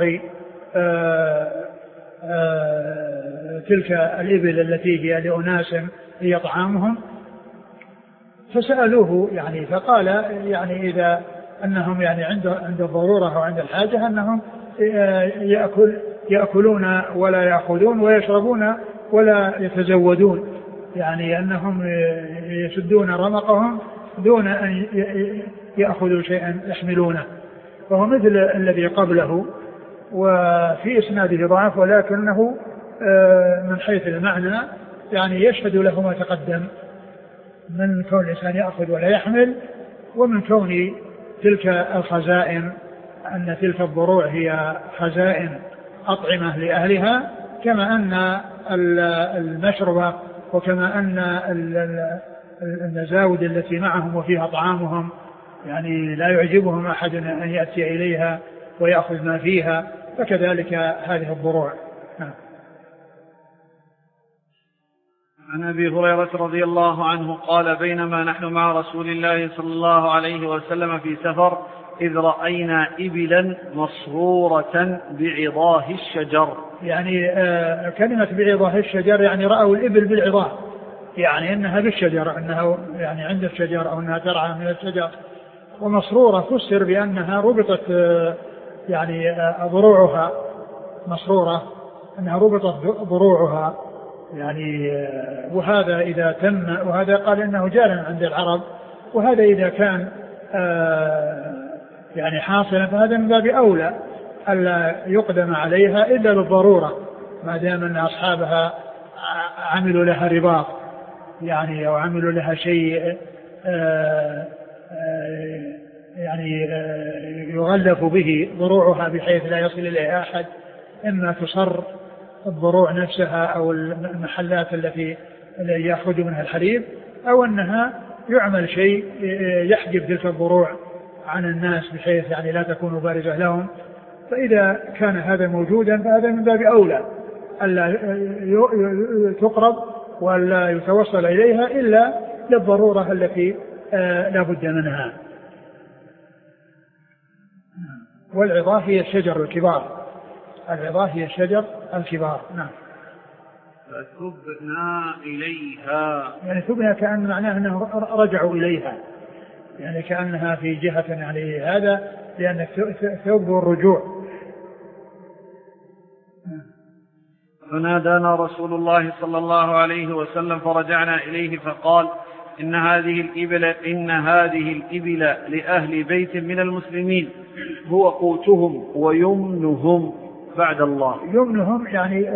تلك الإبل التي هي لأناس هي طعامهم. فسألوه يعني فقال يعني إذا أنهم يعني عند الضرورة وعند الحاجة أنهم يأكلون ولا يأخذون ويشربون ولا يتزودون، يعني أنهم يسدون رمقهم دون أن يأخذوا شيئا يحملونه، وهو مثل الذي قبله، وفي إسناده ضعف، ولكنه من حيث المعنى يعني يشهد له ما تقدم من كون الإنسان يأخذ ولا يحمل، ومن كون تلك الخزائن أن تلك الضروع هي خزائن أطعمة لأهلها، كما أن المشربة وكما أن المزاود التي معهم وفيها طعامهم يعني لا يعجبهم أحد أن يأتي إليها ويأخذ ما فيها، فكذلك هذه الضروع. عن أبي هريرة رضي الله عنه قال بينما نحن مع رسول الله صلى الله عليه وسلم في سفر إذ رأينا إبلا مصرورة بعضاه الشجر. يعني كلمة بعضاه الشجر يعني رأوا الإبل بالعضاه، يعني أنها بالشجر، أنها يعني عند الشجر أو أنها ترعى من الشجر. ومصرورة فسر بأنها ربطت يعني ضروعها مسرورة، أنها ربطت ضروعها يعني. وهذا إذا تم، وهذا قال إنه جار عند العرب، وهذا إذا كان يعني حاصلا فهذا من باب أولى ألا يقدم عليها إلا بالضرورة، ما دام أن أصحابها عملوا لها رباط يعني أو عملوا لها شيء يعني يغلف به ضروعها بحيث لا يصل إليها أحد، إما تصر الضروع نفسها أو المحلات التي يأخذ منها الحليب، أو أنها يعمل شيء يحجب تلك الضروع عن الناس بحيث يعني لا تكون بارزة لهم. فإذا كان هذا موجودا فهذا من باب أولى ألا تقرب ولا يتوصل إليها إلا للضرورة التي لا بد منها. والعظاه هي الشجر الكبار، العظاه هي الشجر الكبار. نعم. فتبنا إليها، يعني تبنا كأن معناه أنه رجعوا إليها، يعني كأنها في جهة يعني هذا، لأن ثوب الرجوع. فنادانا رسول الله صلى الله عليه وسلم فرجعنا إليه فقال إن هذه الإبل لأهل بيت من المسلمين هو قوتهم ويمنهم بعد الله. يمنهم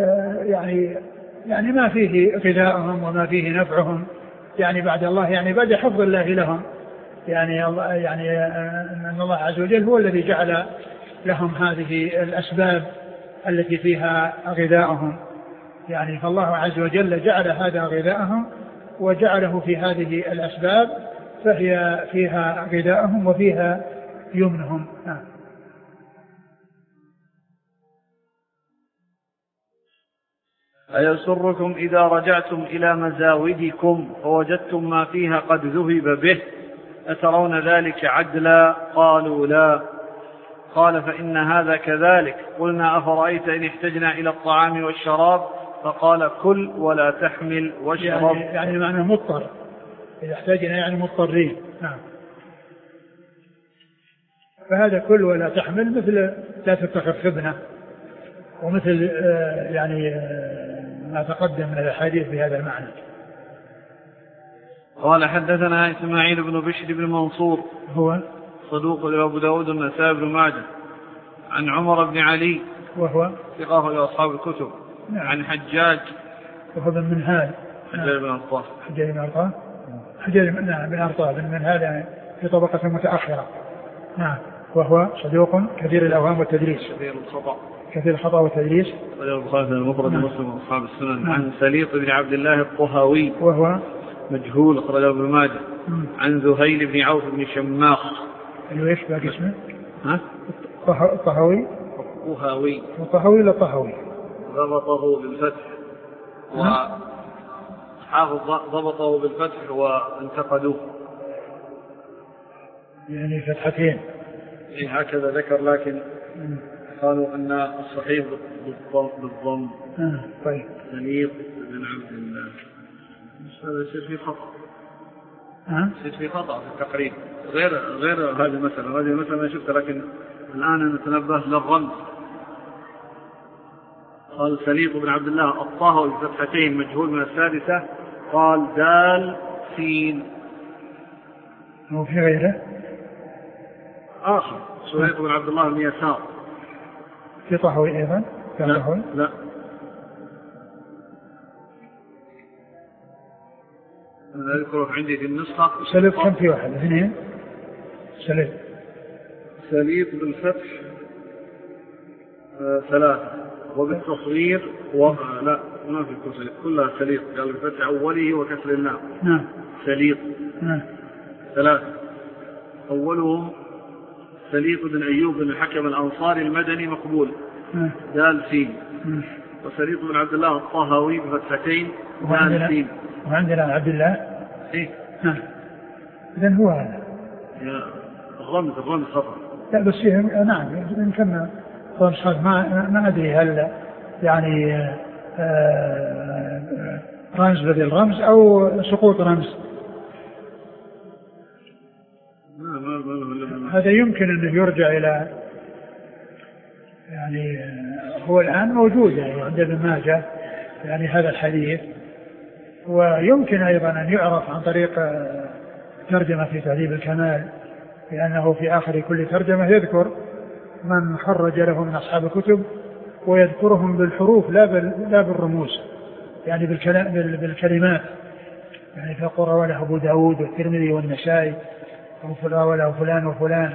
يعني ما فيه غذاءهم وما فيه نفعهم يعني بعد الله، يعني بعد حفظ الله لهم، يعني أن الله عز وجل هو الذي جعل لهم هذه الأسباب التي فيها غذاءهم، يعني فالله عز وجل جعل هذا غذاءهم وجعله في هذه الأسباب، فهي فيها غذاءهم وفيها يمنهم. أيسركم إذا رجعتم إلى مزاودكم فوجدتم ما فيها قد ذهب به أترون ذلك عدلا؟ قالوا لا. قال فإن هذا كذلك. قلنا أفرأيت إن احتجنا إلى الطعام والشراب؟ فقال كل ولا تحمل واشرب. يعني معنى مضطر، إذا احتجنا يعني مضطرين. نعم. فهذا كل ولا تحمل مثل لا تتخذ خبنة، ومثل يعني ما تقدم من الحديث بهذا المعنى. قال حدثنا إسماعيل بن بشر بن منصور هو صدوق لأبو داود النسائي بن ماجه، عن عمر بن علي وهو ثقة لأصحاب الكتب. نعم. عن حجاج وهو بن منهال، حجاج بن أرطاه، حجاج بن أرطاه بن منهال يعني في طبقة متأخرة. نعم. وهو صدوق كثير الأوهام والتدليس، كثير الخطأ والتدليس. البخاري المفرد ومسلم وأصحاب السنن. نعم. عن سليط بن عبد الله الطهوي وهو مجهول أخرجه ابن ماجه. عن ذهيل بن عوف بن شماخ. ايش باقي اسمه؟ الطهوي ولا طهوي؟ ضبطه بالفتح وحافظ ضبطه بالفتح وانتقدوه يعني فتحتين. هكذا ذكر، لكن قالوا أن الصحيح بالضم. طيب. سليط بن عبد الله. هذا يصير في خطأ. يصير في خطأ في التقريب غير هذه المسألة ما شفتها، لكن الآن نتنبه للرمز. قال سليط بن عبد الله الطهوي بفتحتين مجهول من السادسة. قال دال سين. هو في غيره آخر سليط بن عبد الله بن يسار. في طهوي أيضا؟ لا أنا أذكره عندي في النسخة. سليط كم في واحد؟ اثنين. سليط بالفتح 3 وبالتصغير لا ما في التصغير كلها سليط، قال بفتح أوله وكسر اللام. نعم. سليط. نعم. 3 أولهم سليط بن أيوب بن الحكم الأنصاري المدني مقبول. دال سين. وسليط بن عبد الله الطهوي بفتحتين دال سين. وعندنا عبد الله. إيه. إذن هو هذا. الرمز خطأ. لا بس نعم يمكن رمز خطأ. ما أدري هل يعني رمز بدل رمز أو سقوط رمز. هذا يمكن أنه يرجع إلى يعني هو الآن موجود يعني عند ابن ماجه يعني هذا الحديث، ويمكن أيضا أن يعرف عن طريق ترجمة في تهذيب الكمال، لأنه في آخر كل ترجمة يذكر من خرج له من أصحاب الكتب ويذكرهم بالحروف لا بالرموز، يعني بالكلمات، يعني فقر وله أبو داود والترمذي والنسائي وله فلان وفلان.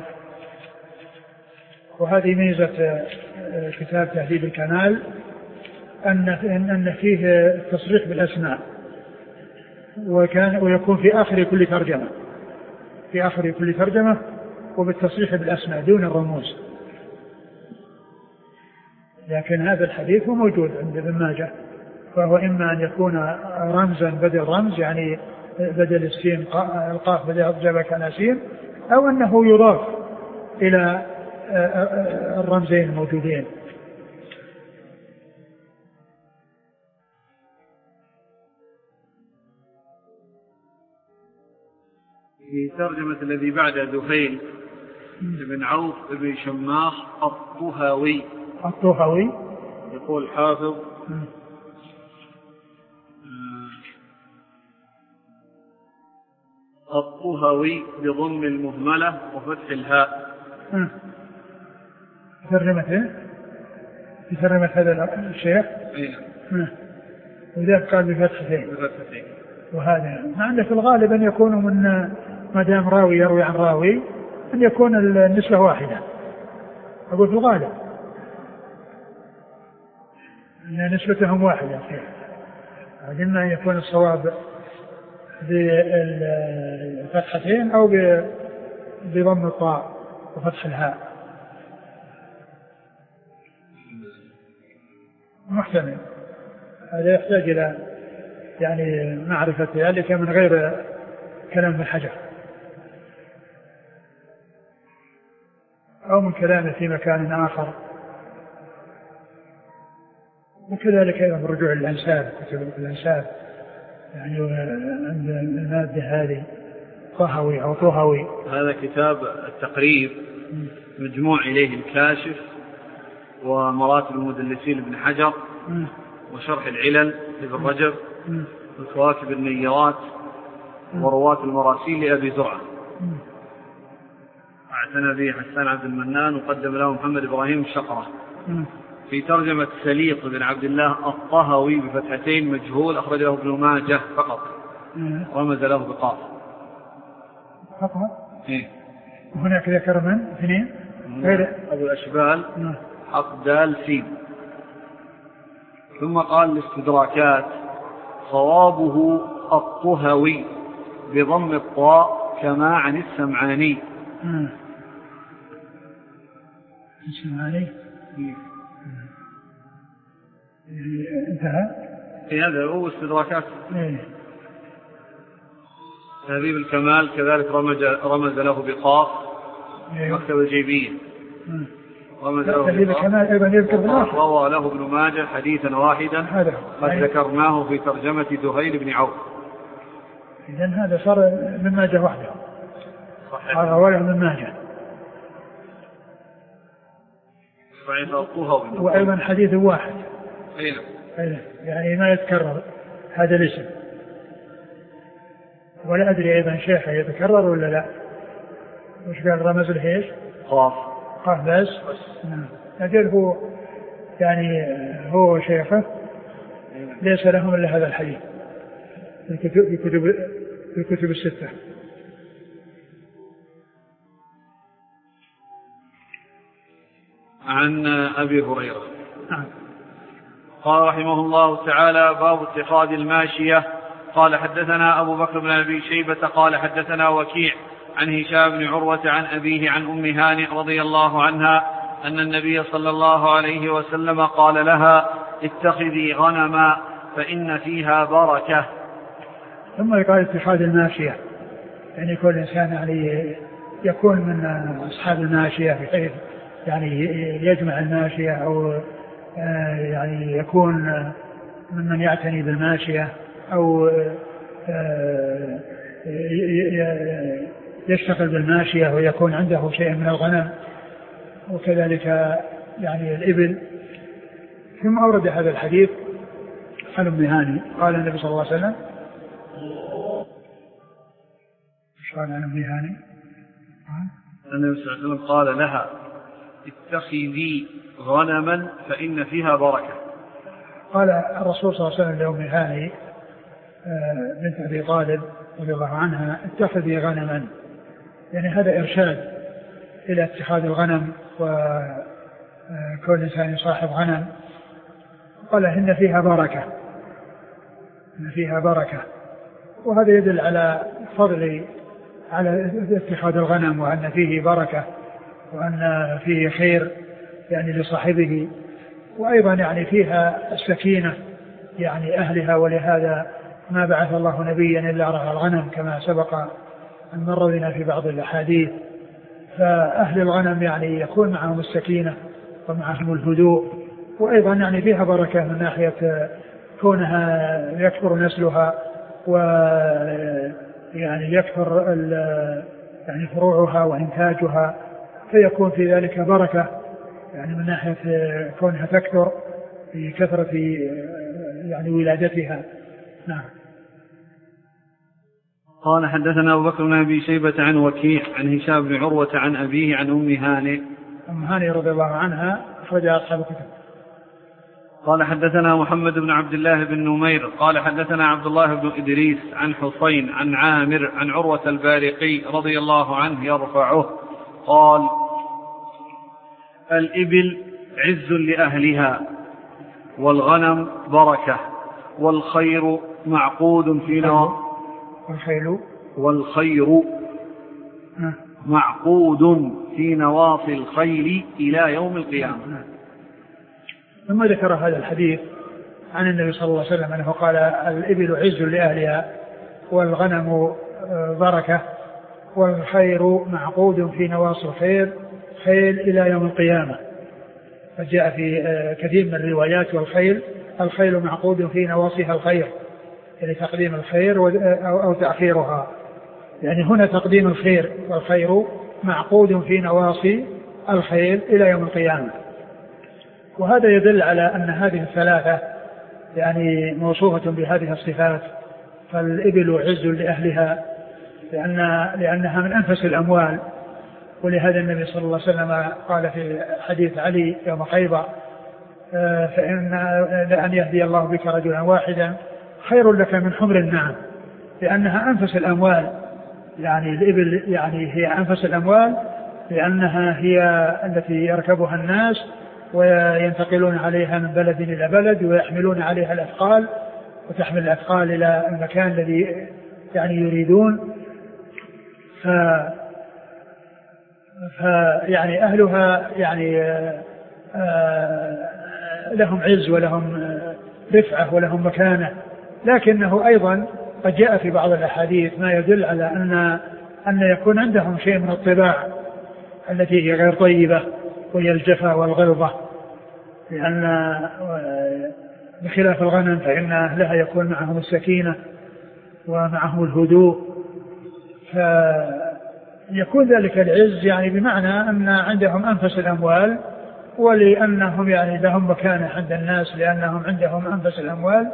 وهذه ميزة كتاب تهذيب الكمال أن فيه التصريح بالأسماء، ويكون في آخر كل ترجمة وبالتصريح بالأسماء دون الرموز. لكن هذا الحديث هو موجود عند ابن ماجه، فهو إما أن يكون رمزا بدل رمز، يعني بدل السين القاف بدل الجبل كان سين، أو أنه يضاف إلى الرمزين الموجودين. في ترجمة الذي بعد دهيل بن عوف بن شماخ الطهوي يقول حافظ الطهوي بضم المهملة وفتح الهاء. في ترجمة هذا الشيخ. وإذا قال بفتحتين. وهذا ما عنده في الغالب أن يكون من ما دام راوي يروي عن راوي أن يكون النسبة واحدة. أقول في الغالب أن نسبتهم واحدة، إما أن يكون الصواب بالفتحتين أو بضم الطاء وفتح الهاء، محتمل. هذا يحتاج إلى يعني معرفة ذلك من غير كلام الحجر أو من كلامه في مكان آخر. وكذلك أيضا رجوع الأنساب، كتب الأنساب يعني عند المادة هذه طهوي أو طهوي. هذا كتاب التقريب مجموع إليه الكاشف ومراتب المدلسين لابن حجر وشرح العلل لابن رجب وكواكب النيرات ورواة المراسيل لأبي زرعة. اعتنى به حسان عبد المنان وقدم له محمد إبراهيم الشقرة. في ترجمة سليط بن عبد الله الطهوي بفتحتين مجهول أخرجه ابن ماجه فقط، رمز له بقاف فقط. هناك ذكر من اثنين غير أبو الأشبال حق دال سين. ثم قال الاستدراكات صوابه الطهوي بضم الطاء كما عن السمعاني. السمعاني انتهى. هذا هو استدراكات تهذيب الكمال كذلك رمز له بقاف مكتب الجيبية. تهذيب الكمال أيضا يذكر بالآخر. روى له ابن ماجه حديثا واحدا قد ذكرناه في ترجمة دهيل بن عوف. إذن هذا صار من ماجه وحده. هذا رواه من ماجه. وأيضا حديث واحد. يعني ما يتكرر هذا الاسم، ولا أدري أيضا شيخه يتكرر ولا لا. وش قال رمز الهيش قاف بس. أجل هو يعني هو شيخه ليس لهم إلا هذا الحديث في الكتب الستة. عن أبي هريرة قال رحمه الله تعالى: باب اتخاذ الماشية. قال حدثنا أبو بكر بن أبي شيبة قال حدثنا وكيع عن هشام بن عروة عن أبيه عن أم هانئ رضي الله عنها أن النبي صلى الله عليه وسلم قال لها: اتخذي غنما فإن فيها بركة. ثم يقال اتخاذ الماشية يعني كل إنسان يعني يكون من أصحاب الماشية بحيث يعني يجمع الماشية أو يعني يكون ممن يعتني بالماشية أو يشتغل بالماشية ويكون عنده شيء من الغنم وكذلك يعني الإبل. ثم أورد هذا الحديث عن أم هانئ قال النبي صلى الله عليه وسلم قال عن أم هانئ النبي صلى الله عليه وسلم قال لها: اتخذي غنما فإن فيها بركة. قال الرسول صلى الله عليه وسلم لأم هانئ بنت أبي طالب رضي الله عنها: اتخذي غنما، يعني هذا إرشاد إلى اتخاذ الغنم وكل إنسان صاحب غنم. قال: إن فيها بركة، إن فيها بركة. وهذا يدل على فضل على اتخاذ الغنم وأن فيه بركة وأن فيه خير يعني لصاحبه، وأيضا يعني فيها السكينة يعني أهلها، ولهذا ما بعث الله نبيا إلا رعى الغنم كما سبق أن مر بنا في بعض الأحاديث. فأهل الغنم يعني يكون معهم السكينة ومعهم الهدوء، وأيضا يعني فيها بركة من ناحية كونها يكثر نسلها ويعني يكثر يعني فروعها وإنتاجها، فيكون في ذلك بركة يعني من ناحية كونها تكثر في كثرة يعني ولادتها. نعم. قال حدثنا أبو بكر بن أبي شيبة عن وكيع عن هشام بن عروة عن أبيه عن أم هانئ. أم هانئ رضي الله عنها أخرج أصحاب الكتب. قال حدثنا محمد بن عبد الله بن نمير قال حدثنا عبد الله بن إدريس عن حسين عن عامر عن عروة البارقي رضي الله عنه يرفعه قال: الإبل عز لأهلها، والغنم بركة، والخير معقود معقود في نواصي الخيل إلى يوم القيامة. ثم ذكر هذا الحديث عن النبي صلى الله عليه وسلم أنه قال: الإبل عز لأهلها، والغنم بركة، والخير معقود في نواصي الخيل إلى يوم القيامة. فجاء في كثير من الروايات: الخيل معقود في نواصيها الخير، يعني تقديم الخير أو تأخيرها، يعني هنا تقديم الخير، والخير معقود في نواصي الخيل إلى يوم القيامة. وهذا يدل على أن هذه الثلاثة يعني موصوفة بهذه الصفات. فالإبل عز لأهلها لأنها من أنفس الأموال، ولهذا النبي صلى الله عليه وسلم قال في حديث علي يوم خيبر: لأن يهدي الله بك رجلا واحدا خير لك من حمر النعم، لأنها أنفس الأموال. يعني الإبل يعني هي أنفس الأموال لأنها هي التي يركبها الناس وينتقلون عليها من بلد إلى بلد ويحملون عليها الأثقال، وتحمل الأثقال إلى المكان الذي يعني يريدون. فيعني أهلها يعني لهم عز ولهم رفعة ولهم مكانة، لكنه أيضا قد جاء في بعض الأحاديث ما يدل على أن يكون عندهم شيء من الطباع التي هي غير طيبة، وهي الجفا والغلظة، لأن بخلاف الغنم فإن أهلها يكون معهم السكينة ومعهم الهدوء، فيكون ذلك العز يعني بمعنى أن عندهم أنفس الأموال، ولأنهم يعني لهم مكانة عند الناس لأنهم عندهم أنفس الأموال.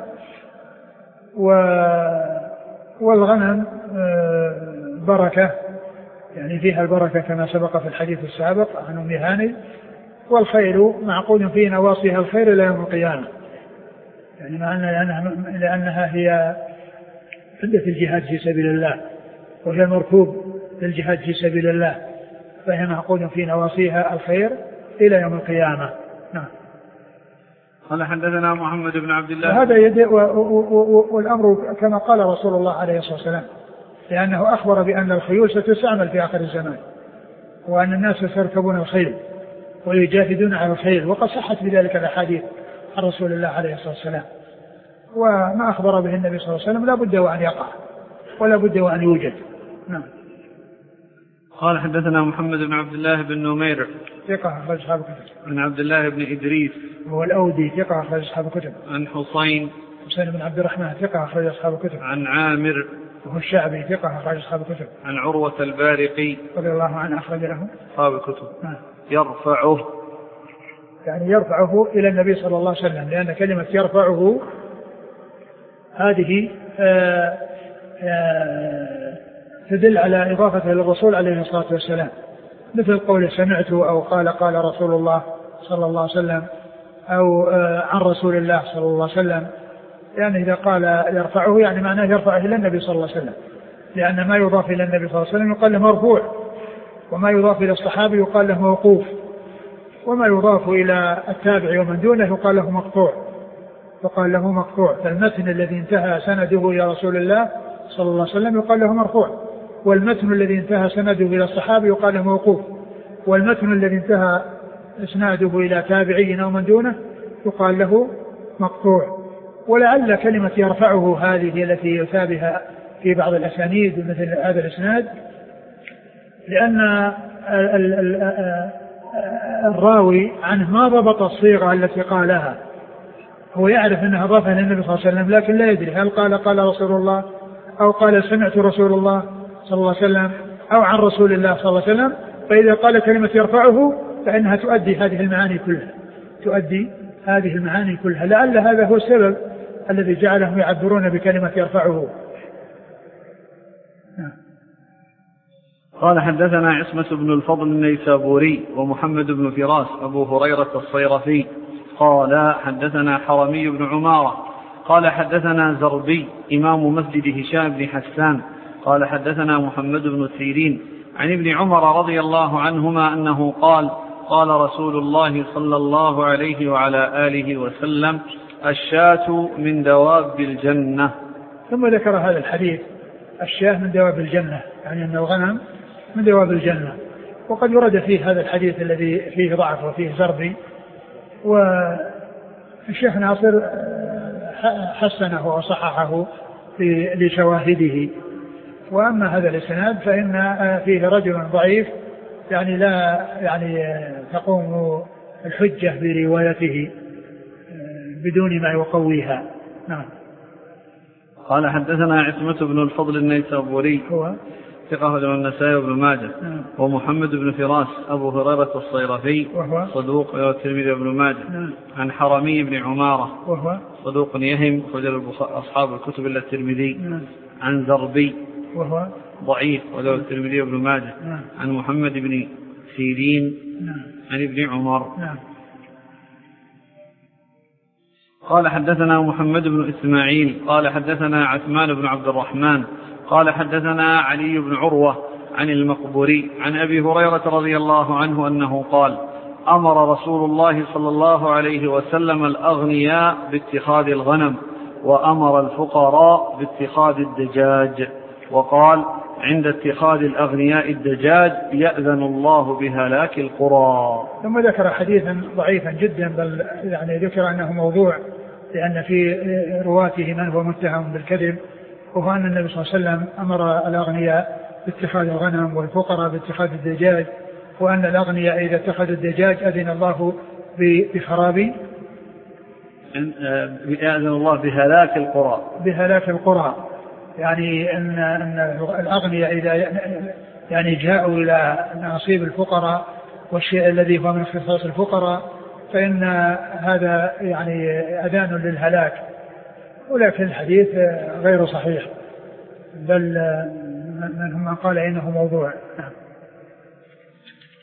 والغنم بركة يعني فيها البركة كما سبق في الحديث السابق عن أم هاني. والخير معقود في نواصيها الخير إلى يوم القيامة، يعني لأنها هي عدة الجهاد في سبيل الله، وهي المركوب للجهاد في سبيل الله، فهي معقود في نواصيها الخير إلى يوم القيامة. نعم. قال حدثنا محمد بن عبد الله. وهذا والأمر كما قال رسول الله عليه الصلاة والسلام، لأنه أخبر بأن الخيول ستستعمل في آخر الزمان، وأن الناس سيركبون الخيل ويجاهدون على الخيل، وقد صحت بذلك الأحاديث عن رسول الله عليه الصلاة والسلام. وما أخبر به النبي صلى الله عليه وسلم لا بد وأن يقع ولا بد وأن يوجد. نعم. قال حدثنا محمد بن عبد الله بن نمير ثقة أخرج أصحاب الكتب. عن عبد الله بن إدريس هو الأودي ثقة أخرج أصحاب الكتب. عن حسين بن عبد الرحمن ثقة أخرج أصحاب الكتب. عن عامر وهو الشعبي ثقة أخرج أصحاب الكتب. عن عروة البارقي رضي الله عنه أخرج له أصحاب الكتب. يرفعه، يعني يرفعه إلى النبي صلى الله عليه وسلم، لأن كلمة يرفعه هذه تدل على إضافته للرسول عليه الصلاة والسلام، مثل قوله سمعته أو قال رسول الله صلى الله عليه وسلم، أو عن رسول الله صلى الله عليه وسلم. يعني إذا قال يرفعه يعني معناه يرفعه إلى النبي صلى الله عليه وسلم، لأن ما يضاف إلى النبي صلى الله عليه وسلم يقال له مرفوع، وما يضاف إلى الصحابي يقال له موقوف، وما يضاف إلى التابع ومن دونه يقال له مقطوع. فالمتن الذي انتهى سنده إلى رسول الله صلى الله عليه وسلم يقال له مرفوع، والمتن الذي انتهى سنده إلى الصحابي يقال له موقوف، والمتن الذي انتهى اسناده إلى تابعي أو من دونه يقال له مقطوع. ولعل كلمة يرفعه هذه التي يثابها في بعض الأسانيد مثل هذا الإسناد، لأن الراوي عنه ما ضبط الصيغة التي قالها، هو يعرف أنها ضافها للنبي صلى الله عليه وسلم، لكن لا يدري هل قال رسول الله، أو قال سمعت رسول الله صلى الله عليه وسلم، أو عن رسول الله صلى الله عليه وسلم. فإذا قال كلمة يرفعه فإنها تؤدي هذه المعاني كلها، لعل هذا هو السبب الذي جعلهم يعبرون بكلمة يرفعه. قال حدثنا عصمة بن الفضل النيسابوري ومحمد بن فراس أبو هريرة الصيرفي قال حدثنا حرمي بن عمارة قال حدثنا زربي إمام مسجد هشام بن حسان قال حدثنا محمد بن سيرين عن ابن عمر رضي الله عنهما أنه قال رسول الله صلى الله عليه وعلى آله وسلم الشاة من دواب الجنة. ثم ذكر هذا الحديث الشاة من دواب الجنة، يعني أن الغنم من دواب الجنة. وقد يرد فيه هذا الحديث الذي فيه ضعف وفيه زربي، والشيخ ناصر حسنه وصححه لشواهده. وأما هذا الإسناد فإن فيه رجل ضعيف، يعني لا تقوم الحجة بروايته بدون ما يقويها. نعم. قال حدثنا عصمة بن الفضل النيسابوري هو ثقة له النسائي وابن ماجه. ومحمد بن فراس أبو هريرة الصيرفي وهو صدوق له الترمذي وابن ماجه. عن حرمي بن عمارة وهو صدوق يهم خرج أصحاب الكتب إلا الترمذي. عن زربي وهو ضعيف وله الترمذي وابن ماجه. عن محمد بن سيرين عن ابن عمر. قال حدثنا محمد بن إسماعيل قال حدثنا عثمان بن عبد الرحمن قال حدثنا علي بن عروة عن المقبوري عن أبي هريرة رضي الله عنه أنه قال أمر رسول الله صلى الله عليه وسلم الأغنياء باتخاذ الغنم وأمر الفقراء باتخاذ الدجاج، وقال عند اتخاذ الأغنياء الدجاج يأذن الله بهلاك القرى. ثم ذكر حديثا ضعيفا جدا، بل يعني ذكر أنه موضوع، لأن في رواته من هو متهم بالكذب، وهو أن النبي صلى الله عليه وسلم أمر الأغنياء باتخاذ الغنم والفقراء باتخاذ الدجاج، وأن الأغنياء إذا اتخذوا الدجاج أذن الله بخراب يأذن الله بهلاك القرى. يعني أن الأغنياء إذا يعني جاءوا إلى نصيب الفقراء والشيء الذي هو من اختصاص الفقراء فإن هذا يعني أذان للهلاك. ولكن الحديث غير صحيح، بل من هم قال إنه موضوع.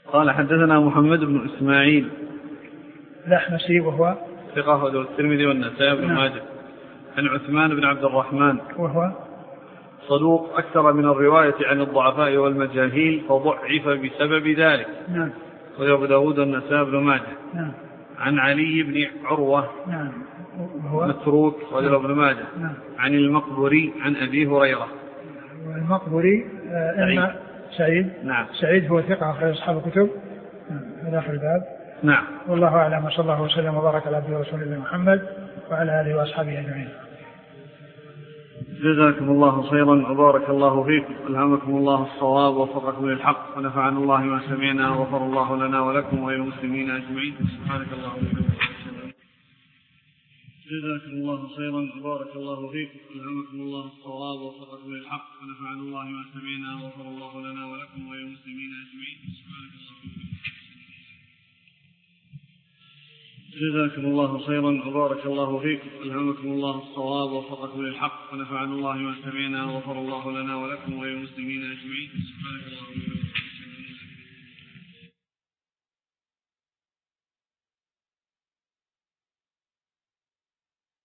قال حدثنا محمد بن إسماعيل الأحمسي وهو ثقة له الترمذي والنسائي بن ماجه. عن عثمان بن عبد الرحمن وهو صدوق أكثر من الرواية عن الضعفاء والمجاهيل فضعف بسبب ذلك. نعم. وأبو داود والنسائي بن ماجه. نعم. عن علي بن عروة نعم. وهو متروك وأبو ابن ماجه. نعم. عن المقبري عن أبي هريرة. المقبري إما سعيد. نعم. سعيد هو ثقة أخرج أصحاب الكتب. هذا آخر الباب. نعم. والله أعلم، وصلى الله وسلم وبارك على عبده ورسوله محمد وعلى آله وأصحابه أجمعين. جزاكم الله خيرا وبارك الله فيكم، ألهمكم الله الصواب ووفقكم للحق، ونفعنا الله ما سمعنا وغفر الله لنا ولكم وللمسلمين أجمعين. سبحانك اللهم وبحمدك. جزاكم الله خيرا وبارك الله فيكم، ألهمكم الله الصواب ووفقكم للحق، ونفعنا الله ما سمعنا وغفر الله لنا ولكم وللمسلمين أجمعين. سبحانك اللهم وبحمدك. جزاكم الله خيرا وبارك الله فيكم، ألهمكم الله الصواب ووفقكم للحق، ونفعنا الله ما سمعنا وغفر الله لنا ولكم وللمسلمين أجمعين. سبحانك اللهم وبحمدك.